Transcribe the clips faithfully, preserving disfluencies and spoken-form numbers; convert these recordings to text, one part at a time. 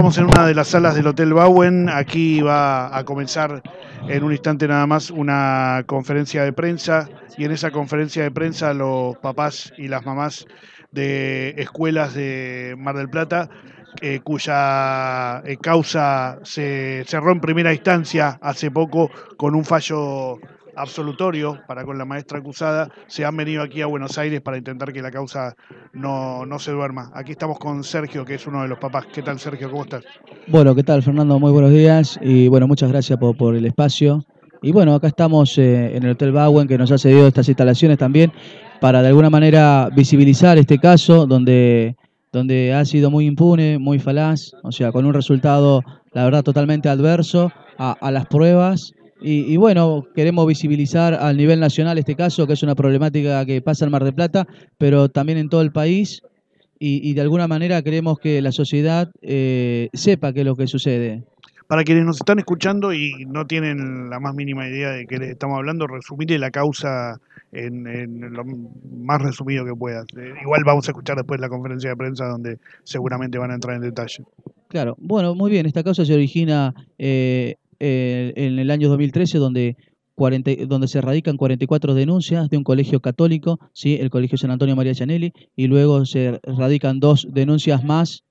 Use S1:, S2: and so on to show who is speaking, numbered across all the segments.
S1: Estamos en una de las salas del Hotel Bauen. Aquí va a comenzar en un instante nada más una conferencia de prensa, y en esa conferencia de prensa los papás y las mamás de escuelas de Mar del Plata, eh, cuya eh, causa se cerró en primera instancia hace poco con un fallo absolutorio para con la maestra acusada, se han venido aquí a Buenos Aires para intentar que la causa no, no se duerma. Aquí estamos con Sergio, que es uno de los papás. ¿Qué tal, Sergio? ¿Cómo estás?
S2: Bueno, ¿qué tal, Fernando? Muy buenos días y bueno, muchas gracias por, por el espacio. Y bueno, acá estamos eh, en el Hotel Bauen, que nos ha cedido estas instalaciones también para de alguna manera visibilizar este caso donde, donde ha sido muy impune, muy falaz, o sea, con un resultado, la verdad, totalmente adverso a, a las pruebas. Y, y bueno, queremos visibilizar al nivel nacional este caso, que es una problemática que pasa en Mar del Plata, pero también en todo el país. Y, y de alguna manera queremos que la sociedad eh, sepa qué es lo que sucede.
S1: Para quienes nos están escuchando y no tienen la más mínima idea de qué les estamos hablando, resumirle la causa en, en lo más resumido que puedas. Eh, igual vamos a escuchar después la conferencia de prensa donde seguramente van a entrar en detalle.
S2: Claro, bueno, muy bien, esta causa se origina eh, eh, en el año dos mil trece, donde, cuarenta, donde se radican cuarenta y cuatro denuncias de un colegio católico, ¿sí? El Colegio San Antonio María Gianelli, y luego se radican dos denuncias más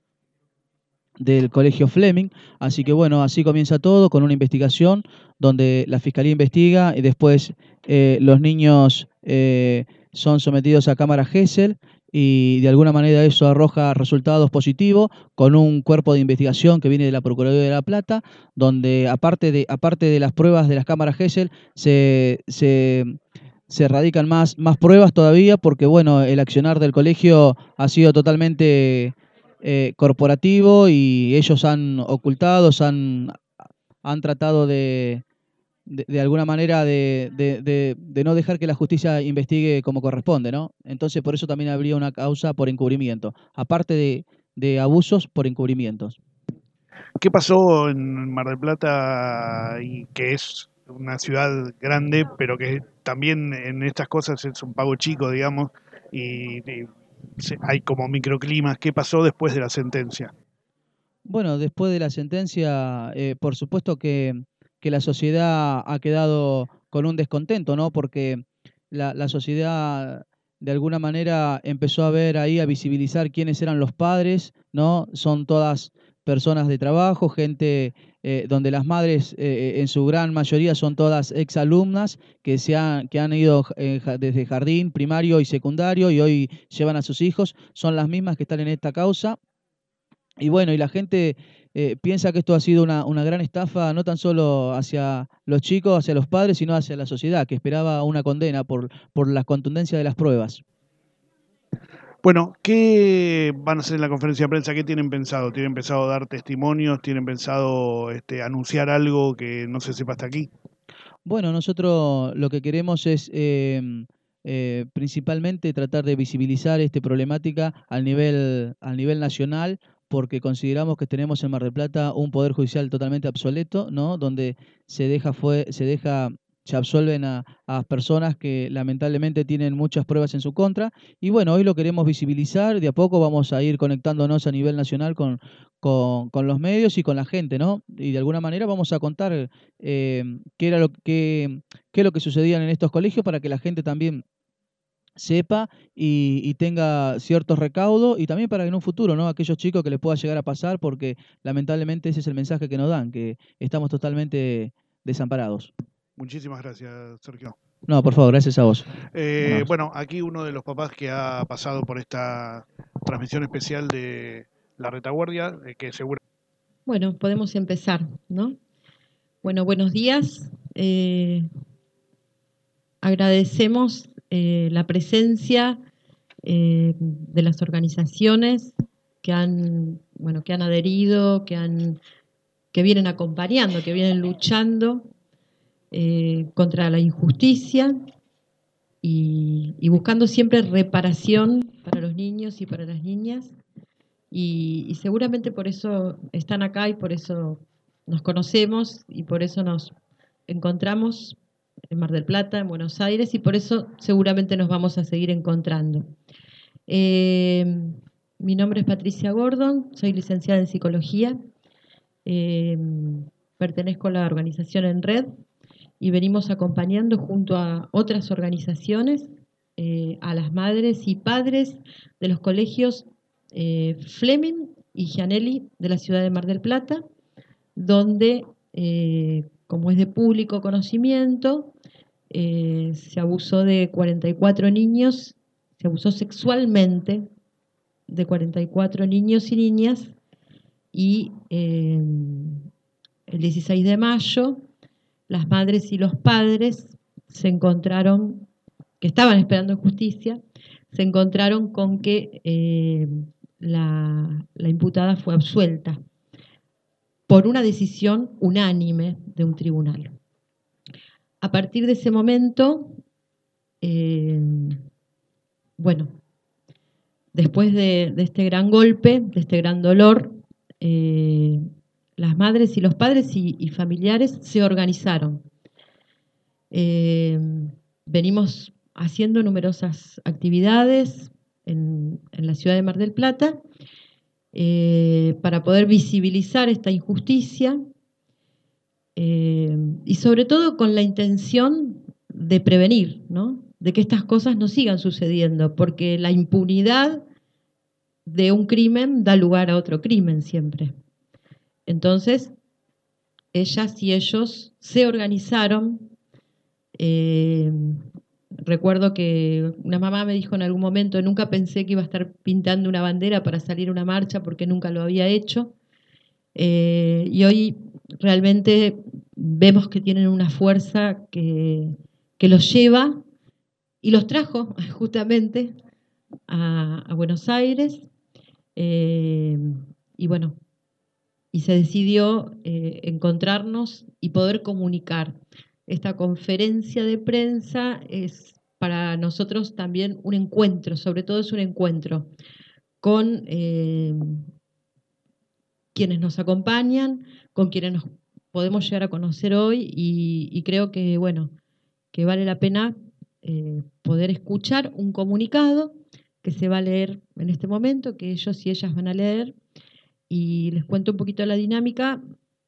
S2: del Colegio Fleming. Así que bueno, así comienza todo con una investigación donde la Fiscalía investiga y después eh, los niños eh, son sometidos a cámara Gesell, y de alguna manera eso arroja resultados positivos con un cuerpo de investigación que viene de la Procuraduría de La Plata, donde aparte de, aparte de las pruebas de las cámaras Gesell se... se se radican más, más pruebas todavía, porque bueno, el accionar del colegio ha sido totalmente eh, corporativo, y ellos han ocultado, han, han tratado de, de, de alguna manera de, de, de, de no dejar que la justicia investigue como corresponde, ¿no? Entonces por eso también habría una causa por encubrimiento, aparte de, de abusos por encubrimientos.
S1: ¿Qué pasó en Mar del Plata, y que es una ciudad grande, pero que también en estas cosas es un pago chico, digamos, y, y hay como microclimas? ¿Qué pasó después de la sentencia?
S2: Bueno, después de la sentencia, eh, por supuesto que, que la sociedad ha quedado con un descontento, ¿no? Porque la, la sociedad de alguna manera empezó a ver ahí, a visibilizar quiénes eran los padres, ¿no? Son todas personas de trabajo, gente eh, donde las madres eh, en su gran mayoría son todas exalumnas que, se han, que han ido eh, desde jardín, primario y secundario, y hoy llevan a sus hijos, son las mismas que están en esta causa. Y bueno, y la gente eh, piensa que esto ha sido una, una gran estafa, no tan solo hacia los chicos, hacia los padres, sino hacia la sociedad, que esperaba una condena por, por la contundencia de las pruebas.
S1: Bueno, ¿qué van a hacer en la conferencia de prensa? ¿Qué tienen pensado? ¿Tienen pensado dar testimonios? ¿Tienen pensado este, anunciar algo que no se sepa hasta aquí?
S2: Bueno, nosotros lo que queremos es eh, eh, principalmente tratar de visibilizar esta problemática al nivel, al nivel nacional, porque consideramos que tenemos en Mar del Plata un poder judicial totalmente obsoleto, ¿no? Donde se deja fue, se deja, se absuelven a, a personas que lamentablemente tienen muchas pruebas en su contra. Y bueno, hoy lo queremos visibilizar, de a poco vamos a ir conectándonos a nivel nacional con, con, con los medios y con la gente, ¿no? Y de alguna manera vamos a contar eh, qué era lo que qué es lo que sucedía en estos colegios, para que la gente también sepa y, y tenga ciertos recaudos, y también para que en un futuro, ¿no? Aquellos chicos que les pueda llegar a pasar, porque lamentablemente ese es el mensaje que nos dan, que estamos totalmente desamparados.
S1: Muchísimas gracias, Sergio.
S2: No, por favor, gracias a vos.
S1: Eh,
S2: Bueno,
S1: bueno, aquí uno de los papás que ha pasado por esta transmisión especial de La Retaguardia, eh, que seguro...
S3: Bueno, podemos empezar, ¿no? Bueno, buenos días. Eh, agradecemos eh, la presencia eh, de las organizaciones que han, bueno, que han adherido, que han, que vienen acompañando, que vienen luchando eh, contra la injusticia y, y buscando siempre reparación para los niños y para las niñas. Y, y seguramente por eso están acá y por eso nos conocemos y por eso nos encontramos en Mar del Plata, en Buenos Aires, y por eso seguramente nos vamos a seguir encontrando. Eh, mi nombre es Patricia Gordon, soy licenciada en Psicología Eh, pertenezco a la organización En Red y venimos acompañando junto a otras organizaciones eh, a las madres y padres de los colegios eh, Fleming y Gianelli de la ciudad de Mar del Plata, donde, eh, como es de público conocimiento, eh, se abusó de cuarenta y cuatro niños, se abusó sexualmente de cuarenta y cuatro niños y niñas, y eh, el dieciséis de mayo las madres y los padres se encontraron, que estaban esperando justicia, se encontraron con que eh, la, la imputada fue absuelta por una decisión unánime de un tribunal. A partir de ese momento, eh, bueno, después de, de este gran golpe, de este gran dolor, eh, las madres y los padres y, y familiares se organizaron. Eh, venimos haciendo numerosas actividades en, en la ciudad de Mar del Plata eh, para poder visibilizar esta injusticia eh, y sobre todo con la intención de prevenir, ¿no? De que estas cosas no sigan sucediendo, porque la impunidad de un crimen da lugar a otro crimen siempre. Entonces, ellas y ellos se organizaron. Eh, recuerdo que una mamá me dijo en algún momento, nunca pensé que iba a estar pintando una bandera para salir a una marcha porque nunca lo había hecho. Eh, y hoy realmente vemos que tienen una fuerza que, que los lleva y los trajo justamente a, a Buenos Aires. Eh, y bueno, y se decidió eh, encontrarnos y poder comunicar. Esta conferencia de prensa es para nosotros también un encuentro, sobre todo es un encuentro con eh, quienes nos acompañan, con quienes nos podemos llegar a conocer hoy y, y creo que, bueno, que vale la pena eh, poder escuchar un comunicado que se va a leer en este momento, que ellos y ellas van a leer, y les cuento un poquito la dinámica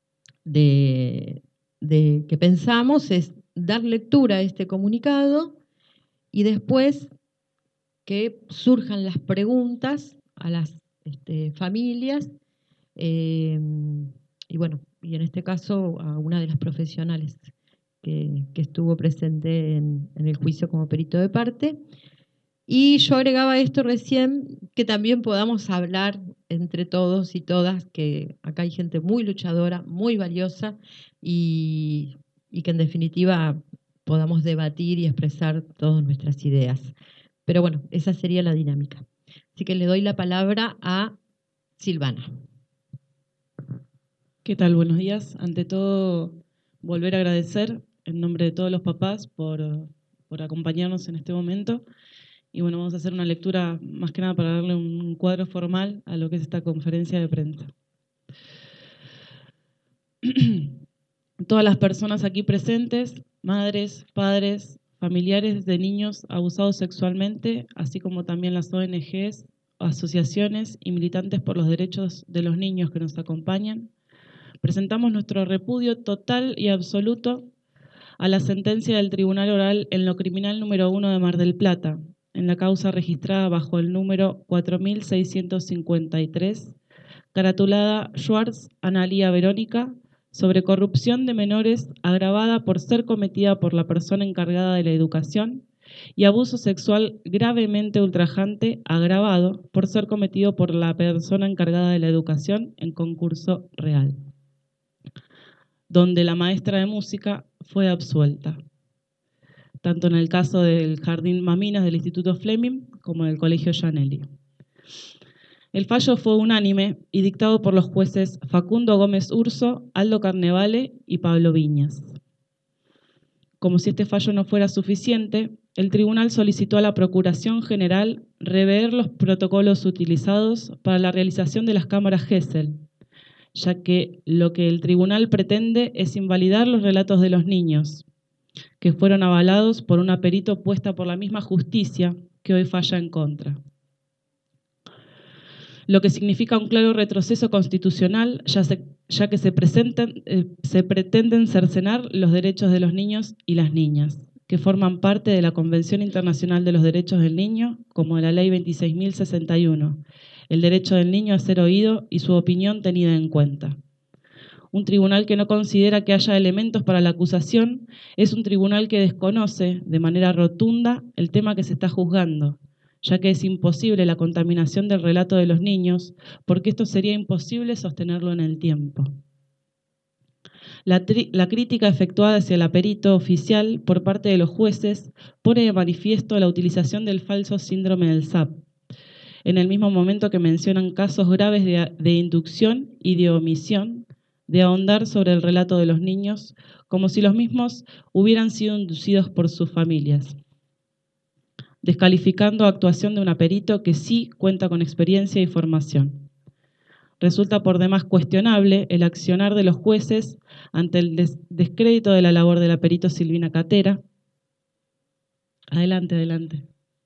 S3: de, de que pensamos, es dar lectura a este comunicado y después que surjan las preguntas a las este, familias eh, y bueno, y en este caso a una de las profesionales que, que estuvo presente en, en el juicio como perito de parte. Y yo agregaba esto recién, que también podamos hablar entre todos y todas, que acá hay gente muy luchadora, muy valiosa, y, y que en definitiva podamos debatir y expresar todas nuestras ideas. Pero bueno, esa sería la dinámica. Así que le doy la palabra a Silvana.
S4: ¿Qué tal? Buenos días. Ante todo, volver a agradecer en nombre de todos los papás por, por acompañarnos en este momento. Y bueno, vamos a hacer una lectura más que nada para darle un cuadro formal a lo que es esta conferencia de prensa. Todas las personas aquí presentes, madres, padres, familiares de niños abusados sexualmente, así como también las O N Ges, asociaciones y militantes por los derechos de los niños que nos acompañan, presentamos nuestro repudio total y absoluto a la sentencia del Tribunal Oral en lo criminal número uno de Mar del Plata, en la causa registrada bajo el número cuatro mil seiscientos cincuenta y tres, caratulada Schwartz Analía Verónica, sobre corrupción de menores agravada por ser cometida por la persona encargada de la educación y abuso sexual gravemente ultrajante agravado por ser cometido por la persona encargada de la educación en concurso real, donde la maestra de música fue absuelta, tanto en el caso del Jardín Maminas del Instituto Fleming como del Colegio Gianelli. El fallo fue unánime y dictado por los jueces Facundo Gómez Urso, Aldo Carnevale y Pablo Viñas. Como si este fallo no fuera suficiente, el tribunal solicitó a la Procuración General rever los protocolos utilizados para la realización de las cámaras Gesell, ya que lo que el tribunal pretende es invalidar los relatos de los niños, que fueron avalados por una perito puesta por la misma justicia que hoy falla en contra. Lo que significa un claro retroceso constitucional, ya, se, ya que se, presentan, eh, se pretenden cercenar los derechos de los niños y las niñas, que forman parte de la Convención Internacional de los Derechos del Niño, como de la Ley veintiséis mil sesenta y uno, el derecho del niño a ser oído y su opinión tenida en cuenta. Un tribunal que no considera que haya elementos para la acusación es un tribunal que desconoce de manera rotunda el tema que se está juzgando, ya que es imposible la contaminación del relato de los niños, porque esto sería imposible sostenerlo en el tiempo. La, la crítica efectuada hacia el perito oficial por parte de los jueces pone de manifiesto la utilización del falso síndrome del S A P, en el mismo momento que mencionan casos graves de, de inducción y de omisión, de ahondar sobre el relato de los niños, como si los mismos hubieran sido inducidos por sus familias, descalificando actuación de un perito que sí cuenta con experiencia y formación. Resulta por demás cuestionable el accionar de los jueces ante el des descrédito de la labor de la perito Silvina Catera. Adelante, adelante.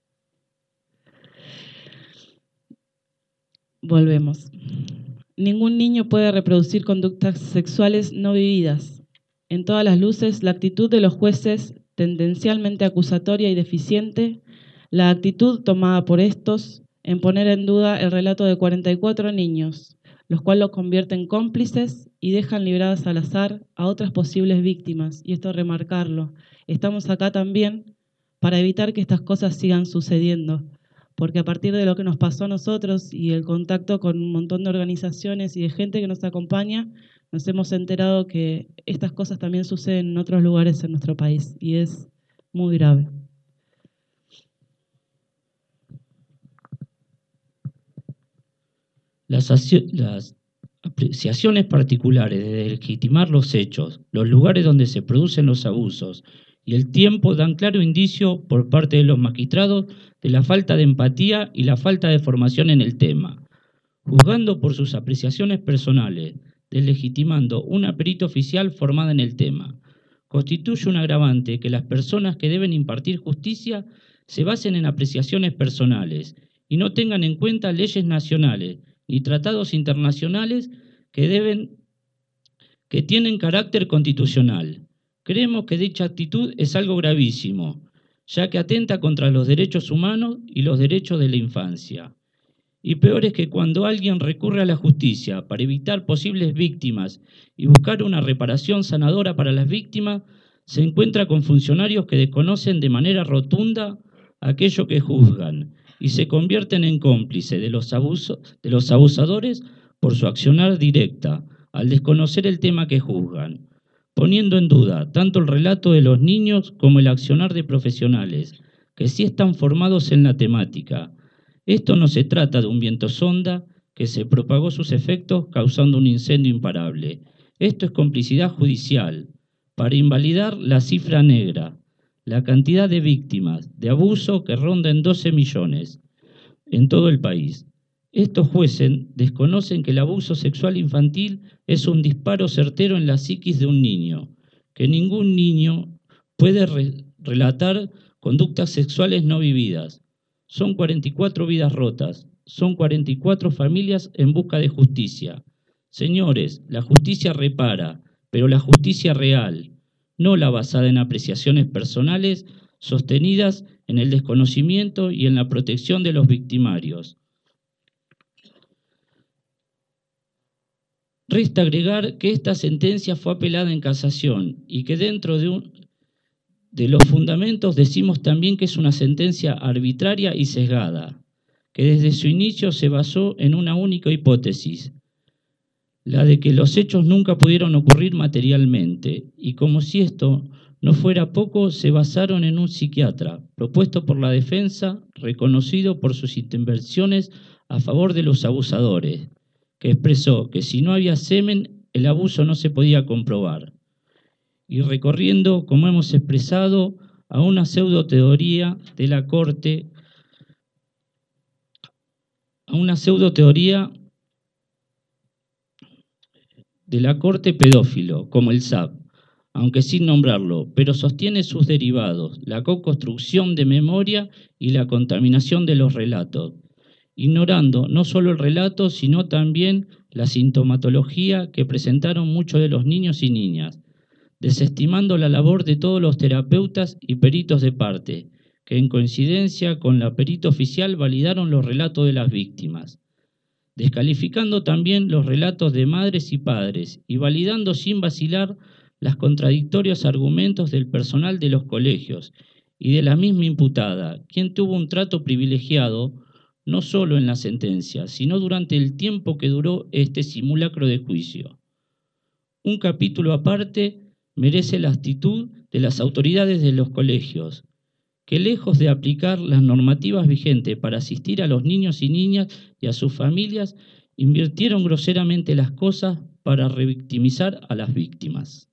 S4: Volvemos. Ningún niño puede reproducir conductas sexuales no vividas. En todas las luces, la actitud de los jueces, tendencialmente acusatoria y deficiente, la actitud tomada por estos en poner en duda el relato de cuarenta y cuatro niños, los cuales los convierten en cómplices y dejan libradas al azar a otras posibles víctimas. Y esto remarcarlo. Estamos acá también para evitar que estas cosas sigan sucediendo, porque a partir de lo que nos pasó a nosotros y el contacto con un montón de organizaciones y de gente que nos acompaña, nos hemos enterado que estas cosas también suceden en otros lugares en nuestro país y es muy grave.
S5: Las, las apreciaciones particulares de legitimar los hechos, los lugares donde se producen los abusos y el tiempo dan claro indicio por parte de los magistrados de la falta de empatía y la falta de formación en el tema, juzgando por sus apreciaciones personales, deslegitimando una perita oficial formada en el tema. Constituye un agravante que las personas que deben impartir justicia se basen en apreciaciones personales y no tengan en cuenta leyes nacionales y tratados internacionales que, deben, que tienen carácter constitucional. Creemos que dicha actitud es algo gravísimo, ya que atenta contra los derechos humanos y los derechos de la infancia. Y peor es que cuando alguien recurre a la justicia para evitar posibles víctimas y buscar una reparación sanadora para las víctimas, se encuentra con funcionarios que desconocen de manera rotunda aquello que juzgan y se convierten en cómplices de los, abusos, de los abusadores por su accionar directa, al desconocer el tema que juzgan, poniendo en duda tanto el relato de los niños como el accionar de profesionales, que sí están formados en la temática. Esto no se trata de un viento sonda que se propagó sus efectos causando un incendio imparable. Esto es complicidad judicial, para invalidar la cifra negra, la cantidad de víctimas de abuso que ronda en doce millones en todo el país. Estos jueces desconocen que el abuso sexual infantil es un disparo certero en la psiquis de un niño, que ningún niño puede re relatar conductas sexuales no vividas. Son cuarenta y cuatro vidas rotas, son cuarenta y cuatro familias en busca de justicia. Señores, la justicia repara, pero la justicia real, no la basada en apreciaciones personales sostenidas en el desconocimiento y en la protección de los victimarios. Resta agregar que esta sentencia fue apelada en casación y que dentro de, un, de los fundamentos decimos también que es una sentencia arbitraria y sesgada, que desde su inicio se basó en una única hipótesis, la de que los hechos nunca pudieron ocurrir materialmente, y como si esto no fuera poco, se basaron en un psiquiatra, propuesto por la defensa, reconocido por sus intervenciones a favor de los abusadores, que expresó que si no había semen, el abuso no se podía comprobar, y recorriendo, como hemos expresado, a una pseudoteoría de la Corte, a una pseudoteoría de la Corte pedófilo, como el S A P, aunque sin nombrarlo, pero sostiene sus derivados, la co-construcción de memoria y la contaminación de los relatos, ignorando no solo el relato, sino también la sintomatología que presentaron muchos de los niños y niñas, desestimando la labor de todos los terapeutas y peritos de parte, que en coincidencia con la perita oficial validaron los relatos de las víctimas, descalificando también los relatos de madres y padres y validando sin vacilar los contradictorios argumentos del personal de los colegios y de la misma imputada, quien tuvo un trato privilegiado no solo en la sentencia, sino durante el tiempo que duró este simulacro de juicio. Un capítulo aparte merece la actitud de las autoridades de los colegios, que lejos de aplicar las normativas vigentes para asistir a los niños y niñas y a sus familias, invirtieron groseramente las cosas para revictimizar a las víctimas.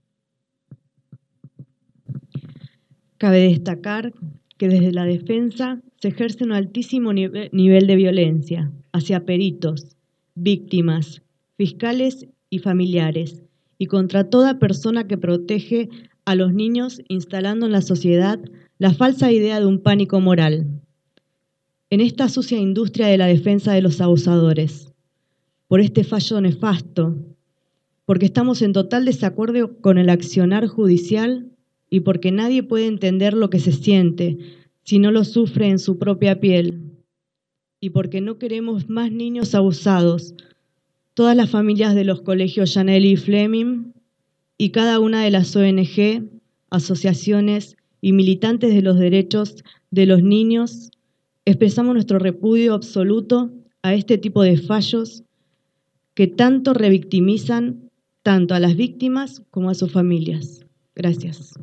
S6: Cabe destacar que desde la defensa se ejerce un altísimo nivel de violencia hacia peritos, víctimas, fiscales y familiares, y contra toda persona que protege a los niños, instalando en la sociedad la falsa idea de un pánico moral. En esta sucia industria de la defensa de los abusadores, por este fallo nefasto, porque estamos en total desacuerdo con el accionar judicial y porque nadie puede entender lo que se siente si no lo sufre en su propia piel, y porque no queremos más niños abusados, todas las familias de los colegios Giannelli y Fleming y cada una de las O N G, asociaciones y militantes de los derechos de los niños, expresamos nuestro repudio absoluto a este tipo de fallos que tanto revictimizan tanto a las víctimas como a sus familias. Gracias.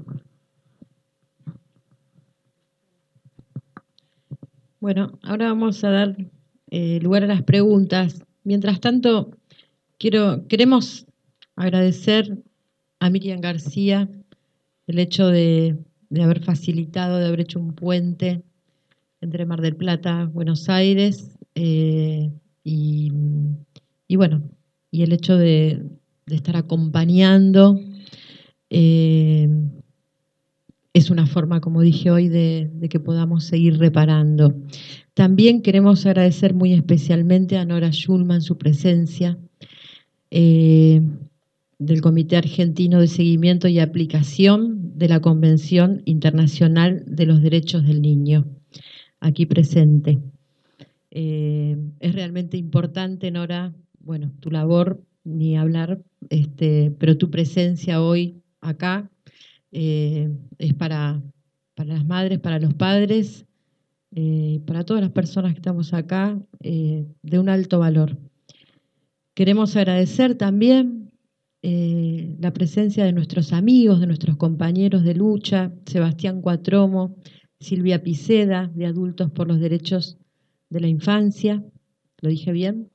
S3: Bueno, ahora vamos a dar eh, lugar a las preguntas. Mientras tanto, quiero, queremos agradecer a Miriam García el hecho de, de haber facilitado, de haber hecho un puente entre Mar del Plata, Buenos Aires, eh, y, y bueno, y el hecho de, de estar acompañando. Eh, es una forma, como dije hoy, de, de que podamos seguir reparando. También queremos agradecer muy especialmente a Nora Schulman su presencia, eh, del Comité Argentino de Seguimiento y Aplicación de la Convención Internacional de los Derechos del Niño, aquí presente. Eh, es realmente importante, Nora, bueno, tu labor, ni hablar, este, pero tu presencia hoy acá eh, es para, para las madres, para los padres, eh, para todas las personas que estamos acá, eh, de un alto valor. Queremos agradecer también eh, la presencia de nuestros amigos, de nuestros compañeros de lucha, Sebastián Cuatromo, Silvia Piceda, de Adultos por los Derechos de la Infancia, ¿lo dije bien?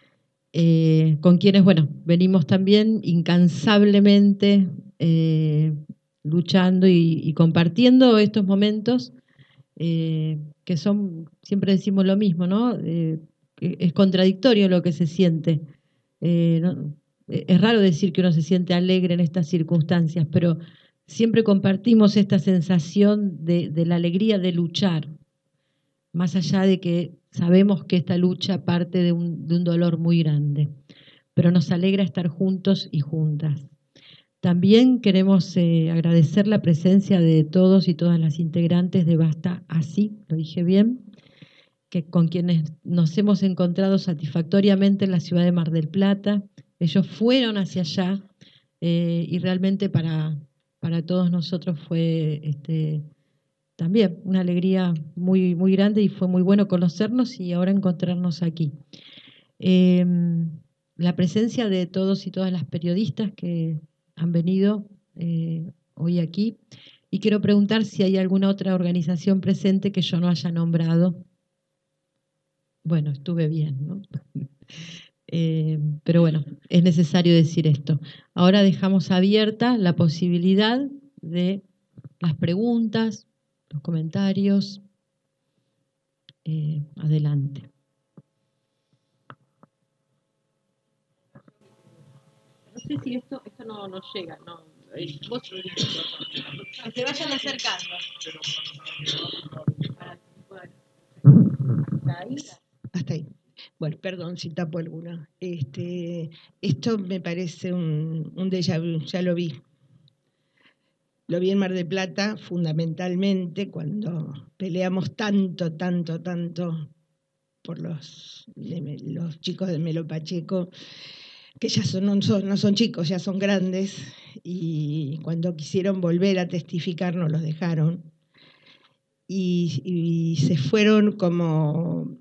S3: Eh, con quienes, bueno, venimos también incansablemente eh, luchando y, y compartiendo estos momentos eh, que son, siempre decimos lo mismo, ¿no? Eh, es contradictorio lo que se siente. Eh, no, es raro decir que uno se siente alegre en estas circunstancias, pero siempre compartimos esta sensación de, de la alegría de luchar, más allá de que sabemos que esta lucha parte de un, de un dolor muy grande, pero nos alegra estar juntos y juntas. También queremos eh, agradecer la presencia de todos y todas las integrantes de Basta Así, lo dije bien, que con quienes nos hemos encontrado satisfactoriamente en la ciudad de Mar del Plata. Ellos fueron hacia allá eh, y realmente para, para todos nosotros fue este, también una alegría muy, muy grande y fue muy bueno conocernos y ahora encontrarnos aquí. Eh, la presencia de todos y todas las periodistas que han venido eh, hoy aquí, y quiero preguntar si hay alguna otra organización presente que yo no haya nombrado. Bueno, estuve bien, ¿no? Eh, pero bueno, es necesario decir esto. Ahora dejamos abierta la posibilidad de las preguntas, los comentarios. Eh, adelante. No sé si esto, esto no, no llega, no. Vos, se vayan acercando.
S6: Hasta ahí.
S7: Bueno, perdón si tapo alguna. Este, esto me parece un, un déjà vu, ya lo vi. Lo vi en Mar del Plata, fundamentalmente, cuando peleamos tanto, tanto, tanto por los, de, los chicos de Melo Pacheco, que ya son, no, son, no son chicos, ya son grandes, y cuando quisieron volver a testificar no los dejaron. Y, y se fueron como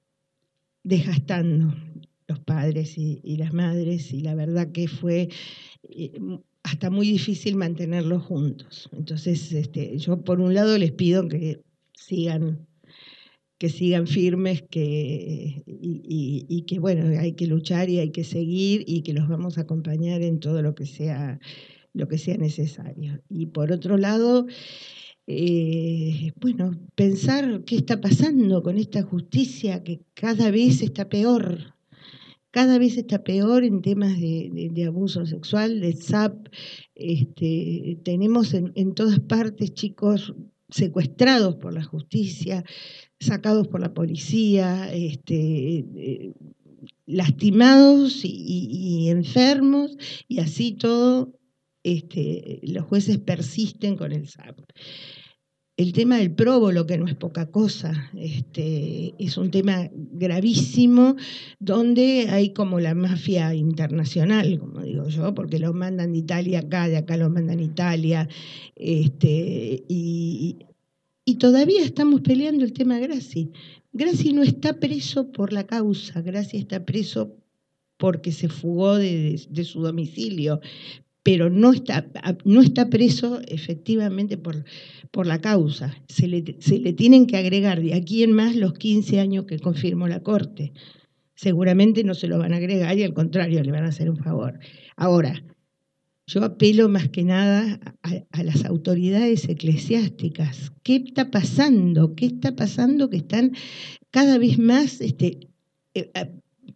S7: desgastando los padres y, y las madres, y la verdad que fue eh, hasta muy difícil mantenerlos juntos. Entonces, este, yo por un lado les pido que sigan, que sigan firmes, que, y, y, y que bueno, hay que luchar y hay que seguir, y que los vamos a acompañar en todo lo que sea, lo que sea necesario. Y por otro lado, Eh, bueno, pensar qué está pasando con esta justicia que cada vez está peor, cada vez está peor en temas de, de, de abuso sexual, de S A P. Este, tenemos en, en todas partes chicos secuestrados por la justicia, sacados por la policía, este, eh, lastimados y, y, y enfermos, y así todo. Este, los jueces persisten con el S A P. El tema del próbolo, que no es poca cosa, este, es un tema gravísimo, donde hay como la mafia internacional, como digo yo, porque los mandan de Italia acá, de acá los mandan a Italia, este, y, y todavía estamos peleando el tema Graci. Graci no está preso por la causa, Graci está preso porque se fugó de, de, de su domicilio, pero no está, no está preso efectivamente por, por la causa. Se le, se le tienen que agregar de aquí en más los quince años que confirmó la Corte. Seguramente no se lo van a agregar y al contrario, le van a hacer un favor. Ahora, yo apelo más que nada a, a las autoridades eclesiásticas. ¿Qué está pasando? ¿Qué está pasando que están cada vez más este, eh, eh,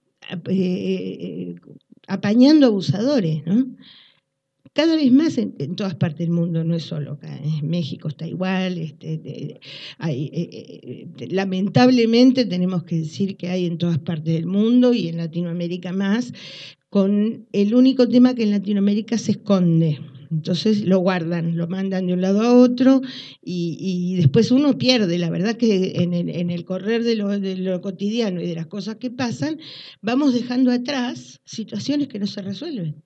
S7: eh, apañando abusadores, ¿no? Cada vez más en, en todas partes del mundo, no es solo acá, en México está igual, este, de, hay, eh, eh, lamentablemente tenemos que decir que hay en todas partes del mundo y en Latinoamérica más, con el único tema que en Latinoamérica se esconde. Entonces lo guardan, lo mandan de un lado a otro y, y después uno pierde. La verdad que en el, en el correr de lo, de lo cotidiano y de las cosas que pasan, vamos dejando atrás situaciones que no se resuelven.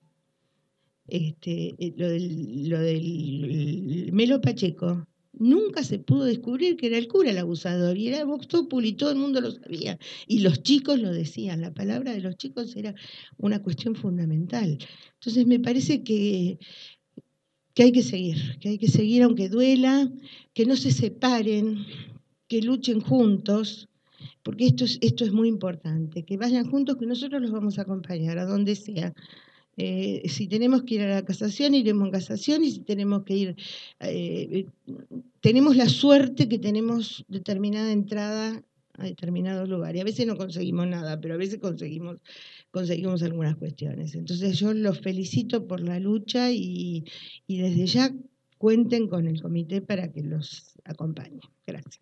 S7: Este, lo, del, lo del Melo Pacheco, nunca se pudo descubrir que era el cura el abusador, y era Vox Populi, y todo el mundo lo sabía, y los chicos lo decían, la palabra de los chicos era una cuestión fundamental. Entonces me parece que, que hay que seguir, que hay que seguir aunque duela, que no se separen, que luchen juntos, porque esto es, esto es muy importante, que vayan juntos, que nosotros los vamos a acompañar a donde sea. Eh, si tenemos que ir a la casación, iremos en casación, y si tenemos que ir, eh, tenemos la suerte que tenemos determinada entrada a determinados lugares. A veces no conseguimos nada, pero a veces conseguimos, conseguimos algunas cuestiones. Entonces yo los felicito por la lucha y, y desde ya cuenten con el comité para que los acompañe. Gracias.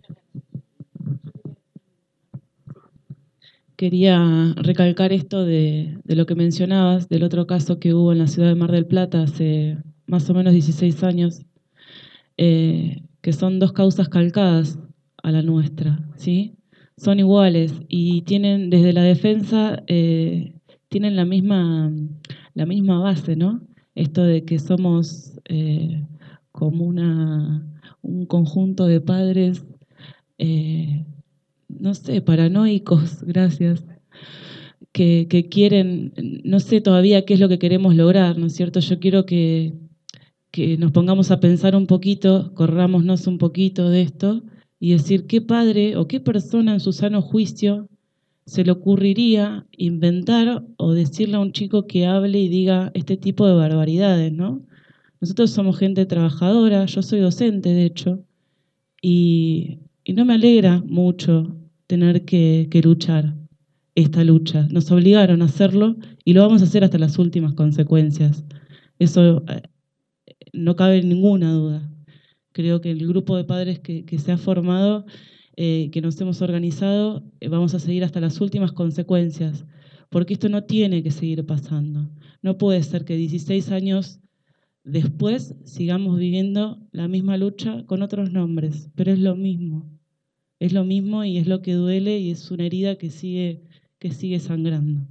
S4: Quería recalcar esto de, de lo que mencionabas, del otro caso que hubo en la ciudad de Mar del Plata hace más o menos dieciséis años, eh, que son dos causas calcadas a la nuestra, ¿sí? Son iguales y tienen, desde la defensa, eh, tienen la misma, la misma base, ¿no? Esto de que somos eh, como una, un conjunto de padres eh, no sé, paranoicos, gracias, que, que quieren, no sé todavía qué es lo que queremos lograr, ¿no es cierto? Yo quiero que, que nos pongamos a pensar un poquito, corrámonos un poquito de esto y decir qué padre o qué persona en su sano juicio se le ocurriría inventar o decirle a un chico que hable y diga este tipo de barbaridades, ¿no? Nosotros somos gente trabajadora, yo soy docente, de hecho, y, y no me alegra mucho tener que, que luchar esta lucha. Nos obligaron a hacerlo y lo vamos a hacer hasta las últimas consecuencias. Eso eh, no cabe ninguna duda. Creo que el grupo de padres que, que se ha formado eh, que nos hemos organizado, eh, vamos a seguir hasta las últimas consecuencias, porque esto no tiene que seguir pasando. No puede ser que dieciséis años después sigamos viviendo la misma lucha con otros nombres, pero es lo mismo. Es lo mismo y es lo que duele y es una herida que sigue, que sigue sangrando.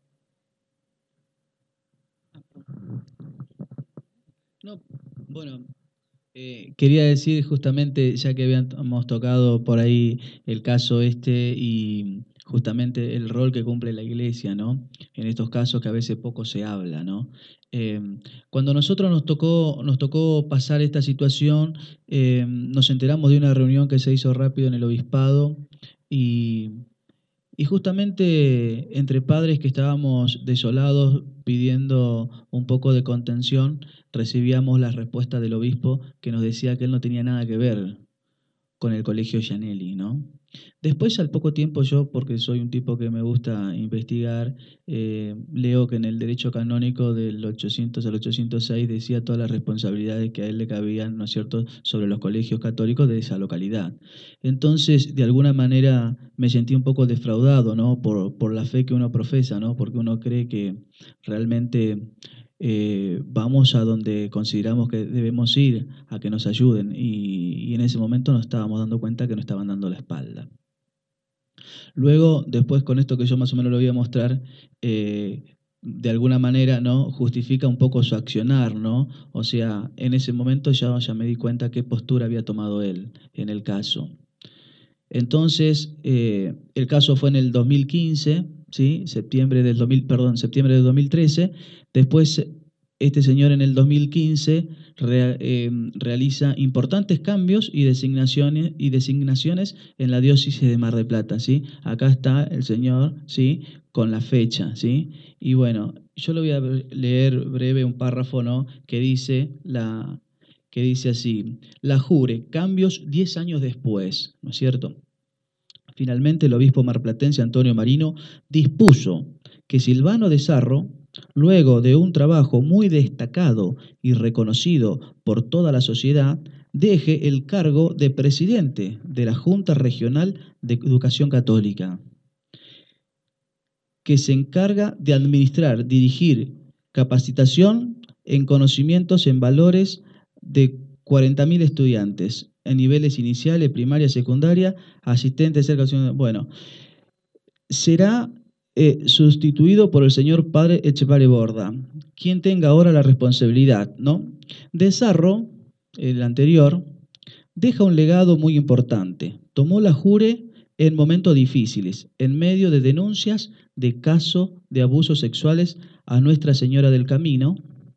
S2: No, bueno, eh, quería decir justamente, ya que habíamos tocado por ahí el caso este y justamente el rol que cumple la iglesia, ¿no? En estos casos que a veces poco se habla, ¿no? Eh, cuando nosotros nos tocó, nos tocó pasar esta situación, eh, nos enteramos de una reunión que se hizo rápido en el obispado y, y justamente entre padres que estábamos desolados pidiendo un poco de contención, recibíamos la respuesta del obispo que nos decía que él no tenía nada que ver con el colegio Gianelli, ¿no? Después, al poco tiempo, yo, porque soy un tipo que me gusta investigar, eh, leo que en el derecho canónico del ochocientos al ochocientos seis decía todas las responsabilidades que a él le cabían, ¿no es cierto?, sobre los colegios católicos de esa localidad. Entonces, de alguna manera, me sentí un poco defraudado, ¿no?, por, por la fe que uno profesa, ¿no?, porque uno cree que realmente eh, vamos a donde consideramos que debemos ir a que nos ayuden y, y en ese momento nos estábamos dando cuenta que nos estaban dando la espalda. Luego, después con esto que yo más o menos lo voy a mostrar, eh, de alguna manera, ¿no?, justifica un poco su accionar, ¿no? O sea, en ese momento ya, ya me di cuenta qué postura había tomado él en el caso. Entonces, eh, el caso fue en el dos mil quince, ¿sí? Septiembre del dos mil, perdón, septiembre del dos mil trece. Después, este señor en el dos mil quince re, eh, realiza importantes cambios y designaciones, y designaciones en la diócesis de Mar del Plata, ¿sí? Acá está el señor, ¿sí?, con la fecha, ¿sí? Y bueno, yo le voy a leer breve un párrafo, ¿no?, que dice la... que dice así: la Jure, cambios diez años después, ¿no es cierto? Finalmente, el obispo marplatense Antonio Marino dispuso que Silvano de Sarro, luego de un trabajo muy destacado y reconocido por toda la sociedad, deje el cargo de presidente de la Junta Regional de Educación Católica, que se encarga de administrar, dirigir, capacitación en conocimientos en valores de cuarenta mil estudiantes en niveles iniciales, primaria, secundaria, asistentes, cerca de... Bueno, será eh, sustituido por el señor padre Echepare Borda, quien tenga ahora la responsabilidad, ¿no? De Sarro, el anterior, deja un legado muy importante. Tomó la Jure en momentos difíciles, en medio de denuncias de casos de abusos sexuales a Nuestra Señora del Camino.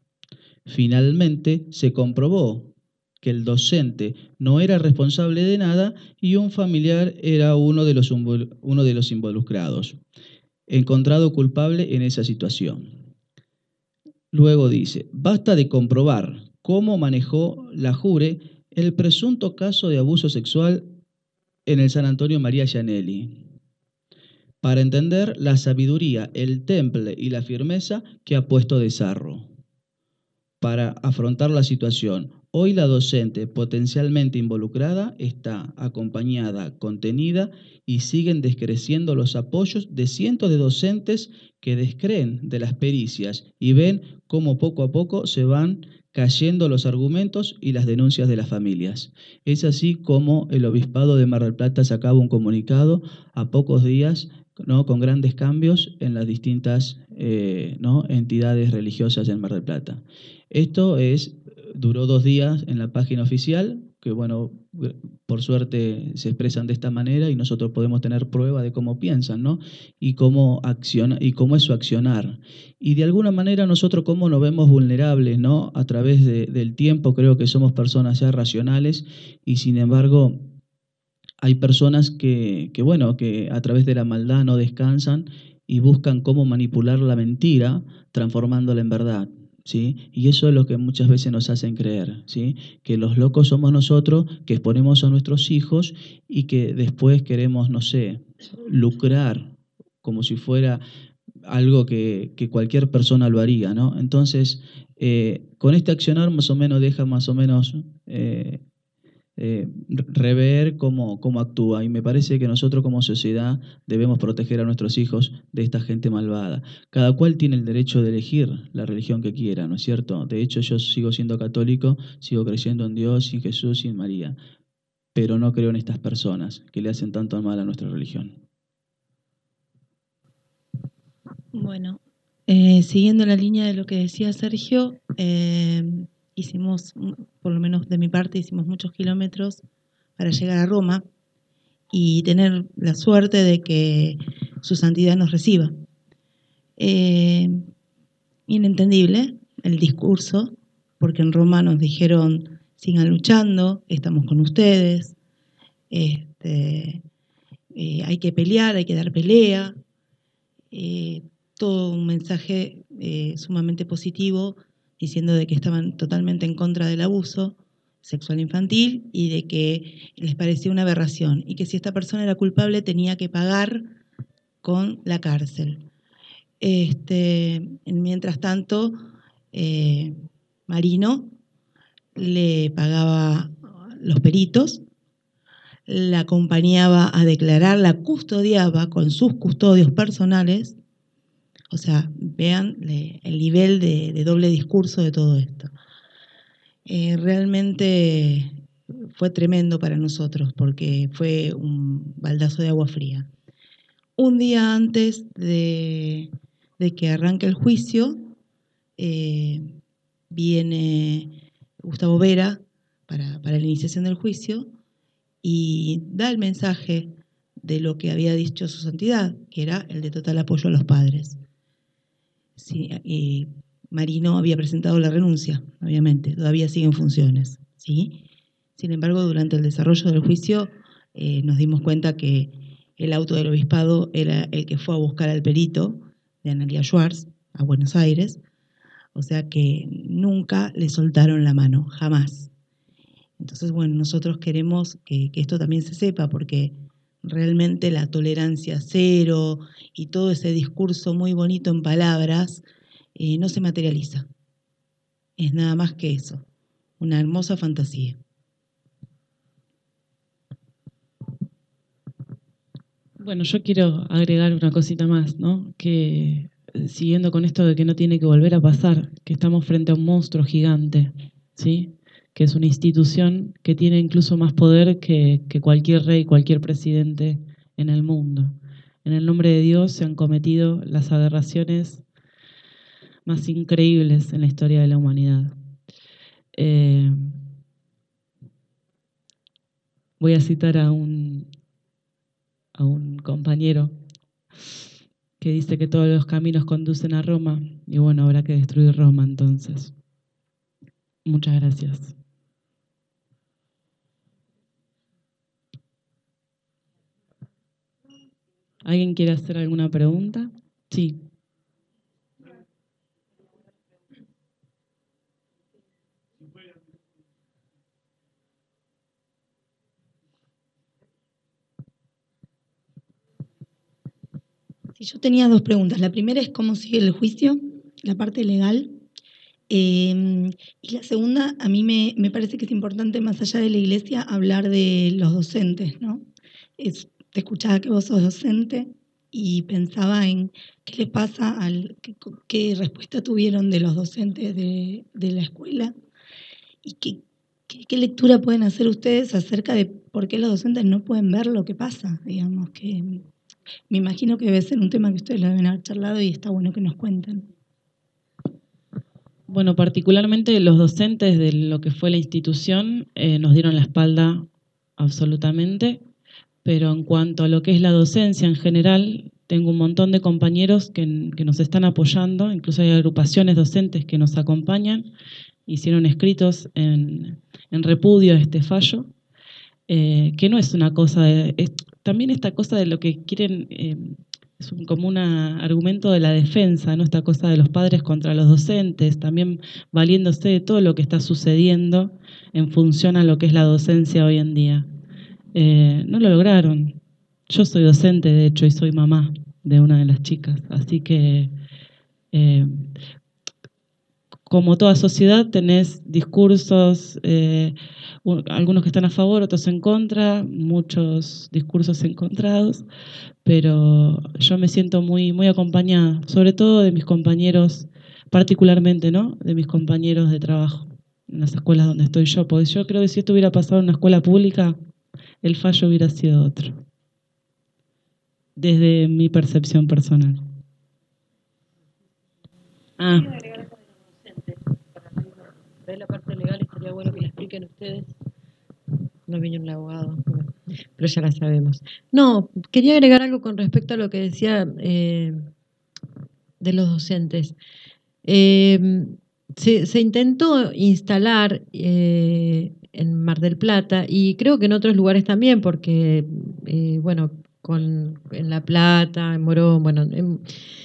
S2: Finalmente se comprobó que el docente no era responsable de nada y un familiar era uno de los, uno de los involucrados, encontrado culpable en esa situación. Luego dice: basta de comprobar cómo manejó la Jure el presunto caso de abuso sexual en el San Antonio María Gianelli, para entender la sabiduría, el temple y la firmeza que ha puesto de Sarro para afrontar la situación. Hoy la docente potencialmente involucrada está acompañada, contenida y siguen descreciendo los apoyos de cientos de docentes que descreen de las pericias y ven cómo poco a poco se van cayendo los argumentos y las denuncias de las familias. Es así como el Obispado de Mar del Plata sacaba un comunicado a pocos días, ¿no?, con grandes cambios en las distintas eh, ¿no? entidades religiosas en Mar del Plata. Esto es, duró dos días en la página oficial, que bueno, por suerte se expresan de esta manera y nosotros podemos tener prueba de cómo piensan, ¿no?, y cómo acciona, y cómo es su accionar. Y de alguna manera nosotros cómo nos vemos vulnerables, ¿no?, a través de, del tiempo. Creo que somos personas ya racionales y sin embargo hay personas que, que, bueno, que a través de la maldad no descansan y buscan cómo manipular la mentira transformándola en verdad, ¿sí? Y eso es lo que muchas veces nos hacen creer, ¿sí?, que los locos somos nosotros, que exponemos a nuestros hijos y que después queremos, no sé, lucrar como si fuera algo que, que cualquier persona lo haría, ¿no? Entonces, eh, con este accionar más o menos deja más o menos... Eh, eh, rever cómo, cómo actúa. Y me parece que nosotros como sociedad debemos proteger a nuestros hijos de esta gente malvada. Cada cual tiene el derecho de elegir la religión que quiera, ¿no es cierto? De hecho, yo sigo siendo católico, sigo creyendo en Dios, en Jesús y en María, pero no creo en estas personas que le hacen tanto mal a nuestra religión.
S4: Bueno, eh, siguiendo la línea de lo que decía Sergio, eh, hicimos, por lo menos de mi parte, hicimos muchos kilómetros para llegar a Roma y tener la suerte de que su santidad nos reciba. Eh, inentendible el discurso, porque en Roma nos dijeron, sigan luchando, estamos con ustedes, este, eh, hay que pelear, hay que dar pelea, eh, todo un mensaje eh, sumamente positivo, diciendo de que estaban totalmente en contra del abuso sexual infantil y de que les parecía una aberración y que si esta persona era culpable tenía que pagar con la cárcel. Este, mientras tanto, eh, Marino le pagaba los peritos, la acompañaba a declarar, la custodiaba con sus custodios personales. O sea, vean el nivel de, de doble discurso de todo esto. Eh, realmente fue tremendo para nosotros porque fue un baldazo de agua fría. Un día antes de, de que arranque el juicio, eh, viene Gustavo Vera para, para la iniciación del juicio y da el mensaje de lo que había dicho su santidad, que era el de total apoyo a los padres. Sí, y Marino había presentado la renuncia, obviamente, todavía sigue en funciones, ¿sí? Sin embargo, durante el desarrollo del juicio eh, nos dimos cuenta que el auto del obispado era el que fue a buscar al perito de Analia Schwartz a Buenos Aires, o sea que nunca le soltaron la mano, jamás. Entonces, bueno, nosotros queremos que, que esto también se sepa, porque realmente la tolerancia cero y todo ese discurso muy bonito en palabras eh, no se materializa. Es nada más que eso, una hermosa fantasía. Bueno, yo quiero agregar una cosita más, ¿no? Que siguiendo con esto de que no tiene que volver a pasar, que estamos frente a un monstruo gigante, ¿sí? Que es una institución que tiene incluso más poder que, que cualquier rey, cualquier presidente en el mundo. En el nombre de Dios se han cometido las aberraciones más increíbles en la historia de la humanidad. Eh, voy a citar a un, a un compañero que dice que todos los caminos conducen a Roma, y bueno, habrá que destruir Roma entonces. Muchas gracias. ¿Alguien quiere hacer alguna pregunta? Sí.
S8: Sí, yo tenía dos preguntas. La primera es cómo sigue el juicio, la parte legal. Eh, y la segunda, a mí me, me parece que es importante, más allá de la iglesia, hablar de los docentes, ¿no? Es, te escuchaba que vos sos docente y pensaba en qué le pasa, al, qué, qué respuesta tuvieron de los docentes de, de la escuela y qué, qué, qué lectura pueden hacer ustedes acerca de por qué los docentes no pueden ver lo que pasa, digamos, que me imagino que debe ser un tema que ustedes lo deben haber charlado y está bueno que nos cuenten.
S4: Bueno, particularmente los docentes de lo que fue la institución eh, nos dieron la espalda absolutamente, pero en cuanto a lo que es la docencia en general, tengo un montón de compañeros que, que nos están apoyando, incluso hay agrupaciones docentes que nos acompañan, hicieron escritos en, en repudio a este fallo, eh, que no es una cosa, de, es, también esta cosa de lo que quieren... Eh, es un, como un argumento de la defensa, ¿no? Esta cosa de los padres contra los docentes, también valiéndose de todo lo que está sucediendo en función a lo que es la docencia hoy en día. Eh, no lo lograron. Yo soy docente, de hecho, y soy mamá de una de las chicas, así que eh, como toda sociedad, tenés discursos, eh, un- algunos que están a favor, otros en contra, muchos discursos encontrados, pero yo me siento muy, muy acompañada, sobre todo de mis compañeros, particularmente, ¿no? De mis compañeros de trabajo en las escuelas donde estoy yo, porque yo creo que si esto hubiera pasado en una escuela pública, el fallo hubiera sido otro, desde mi percepción personal. Ah.
S3: De la parte legal estaría bueno que la expliquen ustedes. No vino un abogado, bueno, pero ya la sabemos. No, quería agregar algo con respecto a lo que decía eh, de los docentes. Eh, se, se intentó instalar eh, en Mar del Plata y creo que en otros lugares también, porque, eh, bueno, con, en La Plata, en Morón, bueno, en,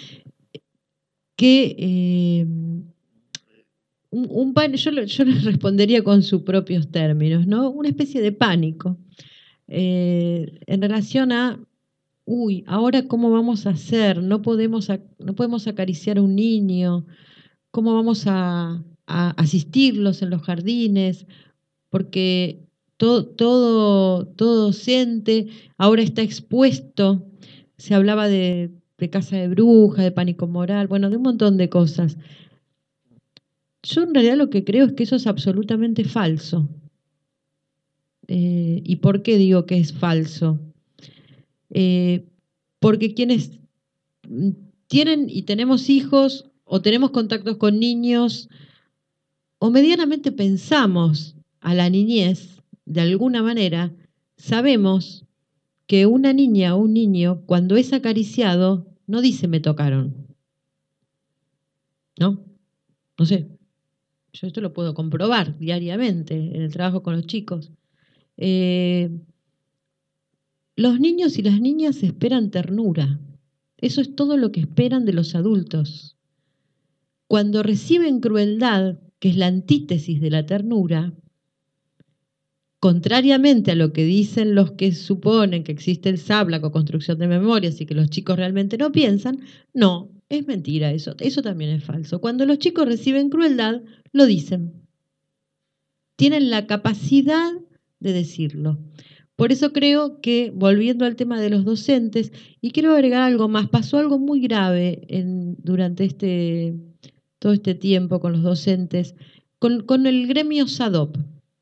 S3: que eh, un, un pan, yo, lo- yo les respondería con sus propios términos, ¿no? Una especie de pánico eh, en relación a, uy, ahora cómo vamos a hacer, no podemos, ac- no podemos acariciar a un niño, cómo vamos a, a asistirlos en los jardines, porque todo, todo, todo docente ahora está expuesto, se hablaba de, de casa de bruja, de pánico moral, bueno, de un montón de cosas. Yo en realidad lo que creo es que eso es absolutamente falso. Eh, ¿y por qué digo que es falso? Eh, porque quienes mm, tienen y tenemos hijos o tenemos contactos con niños o medianamente pensamos a la niñez de alguna manera, sabemos que una niña o un niño cuando es acariciado no dice me tocaron. ¿No? No sé. Yo esto lo puedo comprobar diariamente en el trabajo con los chicos. Eh, los niños y las niñas esperan ternura. Eso es todo lo que esperan de los adultos. Cuando reciben crueldad, que es la antítesis de la ternura, contrariamente a lo que dicen los que suponen que existe el SABLAC o construcción de memorias y que los chicos realmente no piensan, no, es mentira eso, eso también es falso. Cuando los chicos reciben crueldad, lo dicen. Tienen la capacidad de decirlo. Por eso creo que, volviendo al tema de los docentes, y quiero agregar algo más, pasó algo muy grave en, durante este, todo este tiempo con los docentes, con, con el gremio SADOP.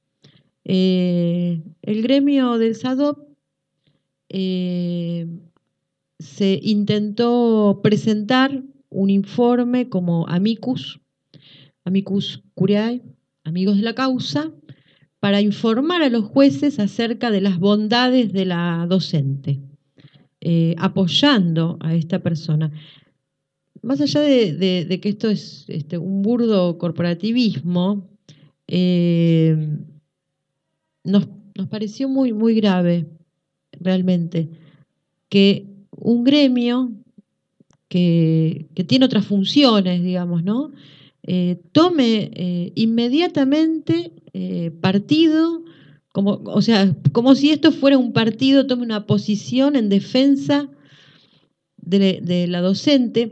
S3: Eh, el gremio del SADOP eh, se intentó presentar un informe como amicus, amicus curiae, amigos de la causa, para informar a los jueces acerca de las bondades de la docente, eh, apoyando a esta persona. Más allá de, de, de que esto es este, un burdo corporativismo, eh, nos, nos pareció muy, muy grave, realmente, que un gremio que, que tiene otras funciones, digamos, ¿no? Eh, tome eh, inmediatamente eh, partido, como, o sea, como si esto fuera un partido, tome una posición en defensa de, de la docente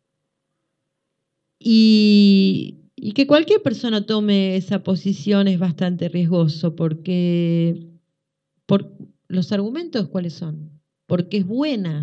S3: y, y que cualquier persona tome esa posición es bastante riesgoso porque por, los argumentos ¿cuáles son? Porque es buena,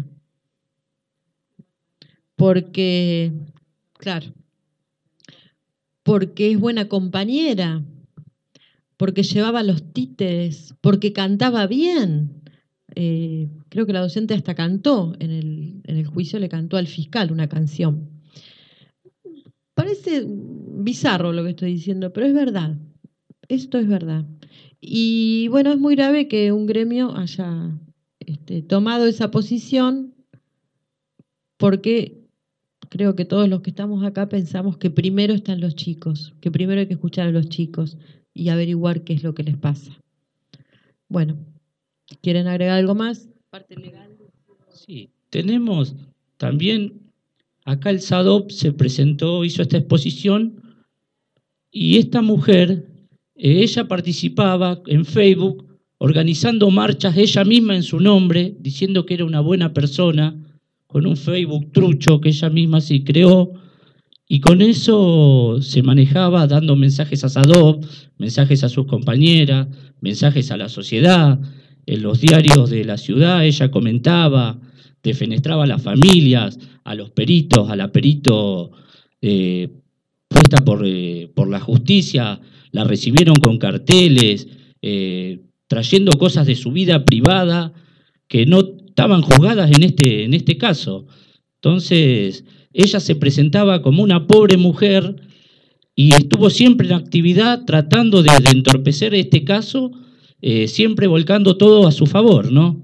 S3: porque, claro, porque es buena compañera, porque llevaba los títeres, porque cantaba bien. Eh, creo que la docente hasta cantó, en el, en el juicio le cantó al fiscal una canción. Parece bizarro lo que estoy diciendo, pero es verdad. Esto es verdad. Y bueno, es muy grave que un gremio haya este, tomado esa posición porque creo que todos los que estamos acá pensamos que primero están los chicos, que primero hay que escuchar a los chicos y averiguar qué es lo que les pasa. Bueno, ¿quieren agregar algo más? Parte legal.
S5: Sí, tenemos también, acá el SADOP se presentó, hizo esta exposición y esta mujer, eh, ella participaba en Facebook organizando marchas ella misma en su nombre, diciendo que era una buena persona, con un Facebook trucho que ella misma sí creó, Y con eso se manejaba dando mensajes a Sadov, mensajes a sus compañeras, mensajes a la sociedad. En los diarios de la ciudad ella comentaba, defenestraba a las familias, a los peritos, a la perito eh, puesta por, eh, por la justicia, la recibieron con carteles, eh, trayendo cosas de su vida privada que no estaban juzgadas en este, en este caso. Entonces, ella se presentaba como una pobre mujer y estuvo siempre en actividad tratando de, de entorpecer este caso, eh, siempre volcando todo a su favor, ¿no?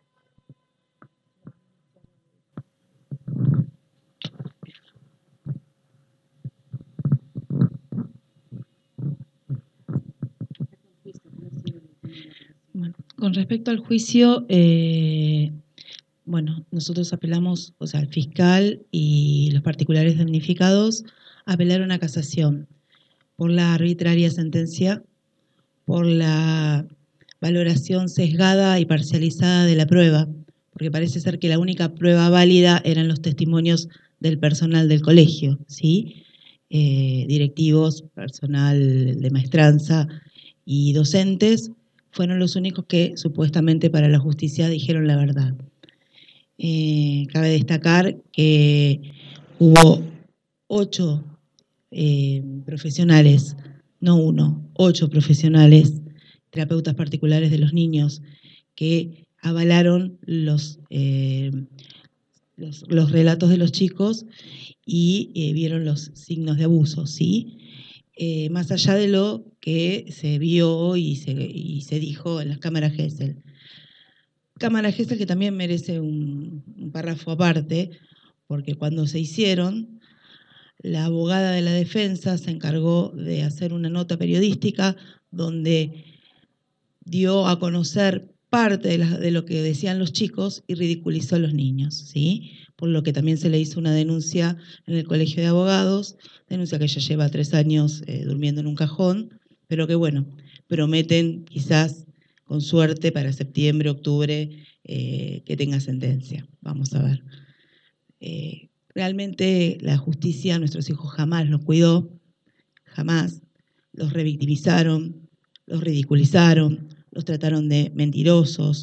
S4: Bueno, con respecto al juicio, eh, bueno, nosotros apelamos, o sea, el fiscal y los particulares damnificados apelaron a casación por la arbitraria sentencia, por la valoración sesgada y parcializada de la prueba, porque parece ser que la única prueba válida eran los testimonios del personal del colegio, ¿sí? Eh, directivos, personal de maestranza y docentes fueron los únicos que supuestamente para la justicia dijeron la verdad. Eh, cabe destacar que hubo ocho eh, profesionales, no uno, ocho profesionales, terapeutas particulares de los niños, que avalaron los, eh, los, los relatos de los chicos y eh, vieron los signos de abuso, ¿sí? Eh, más allá de lo que se vio y se, y se dijo en las cámaras Gesell. Cámara Gesell que también merece un, un párrafo aparte, porque cuando se hicieron, la abogada de la defensa se encargó de hacer una nota periodística donde dio a conocer parte de, la, de lo que decían los chicos y ridiculizó a los niños, ¿sí? Por lo que también se le hizo una denuncia en el Colegio de Abogados, denuncia que ya lleva tres años eh, durmiendo en un cajón, pero que bueno, prometen quizás con suerte para septiembre, octubre, eh, que tenga sentencia. Vamos a ver. Eh, realmente la justicia a nuestros hijos jamás los cuidó, jamás. Los revictimizaron, los ridiculizaron, los trataron de mentirosos.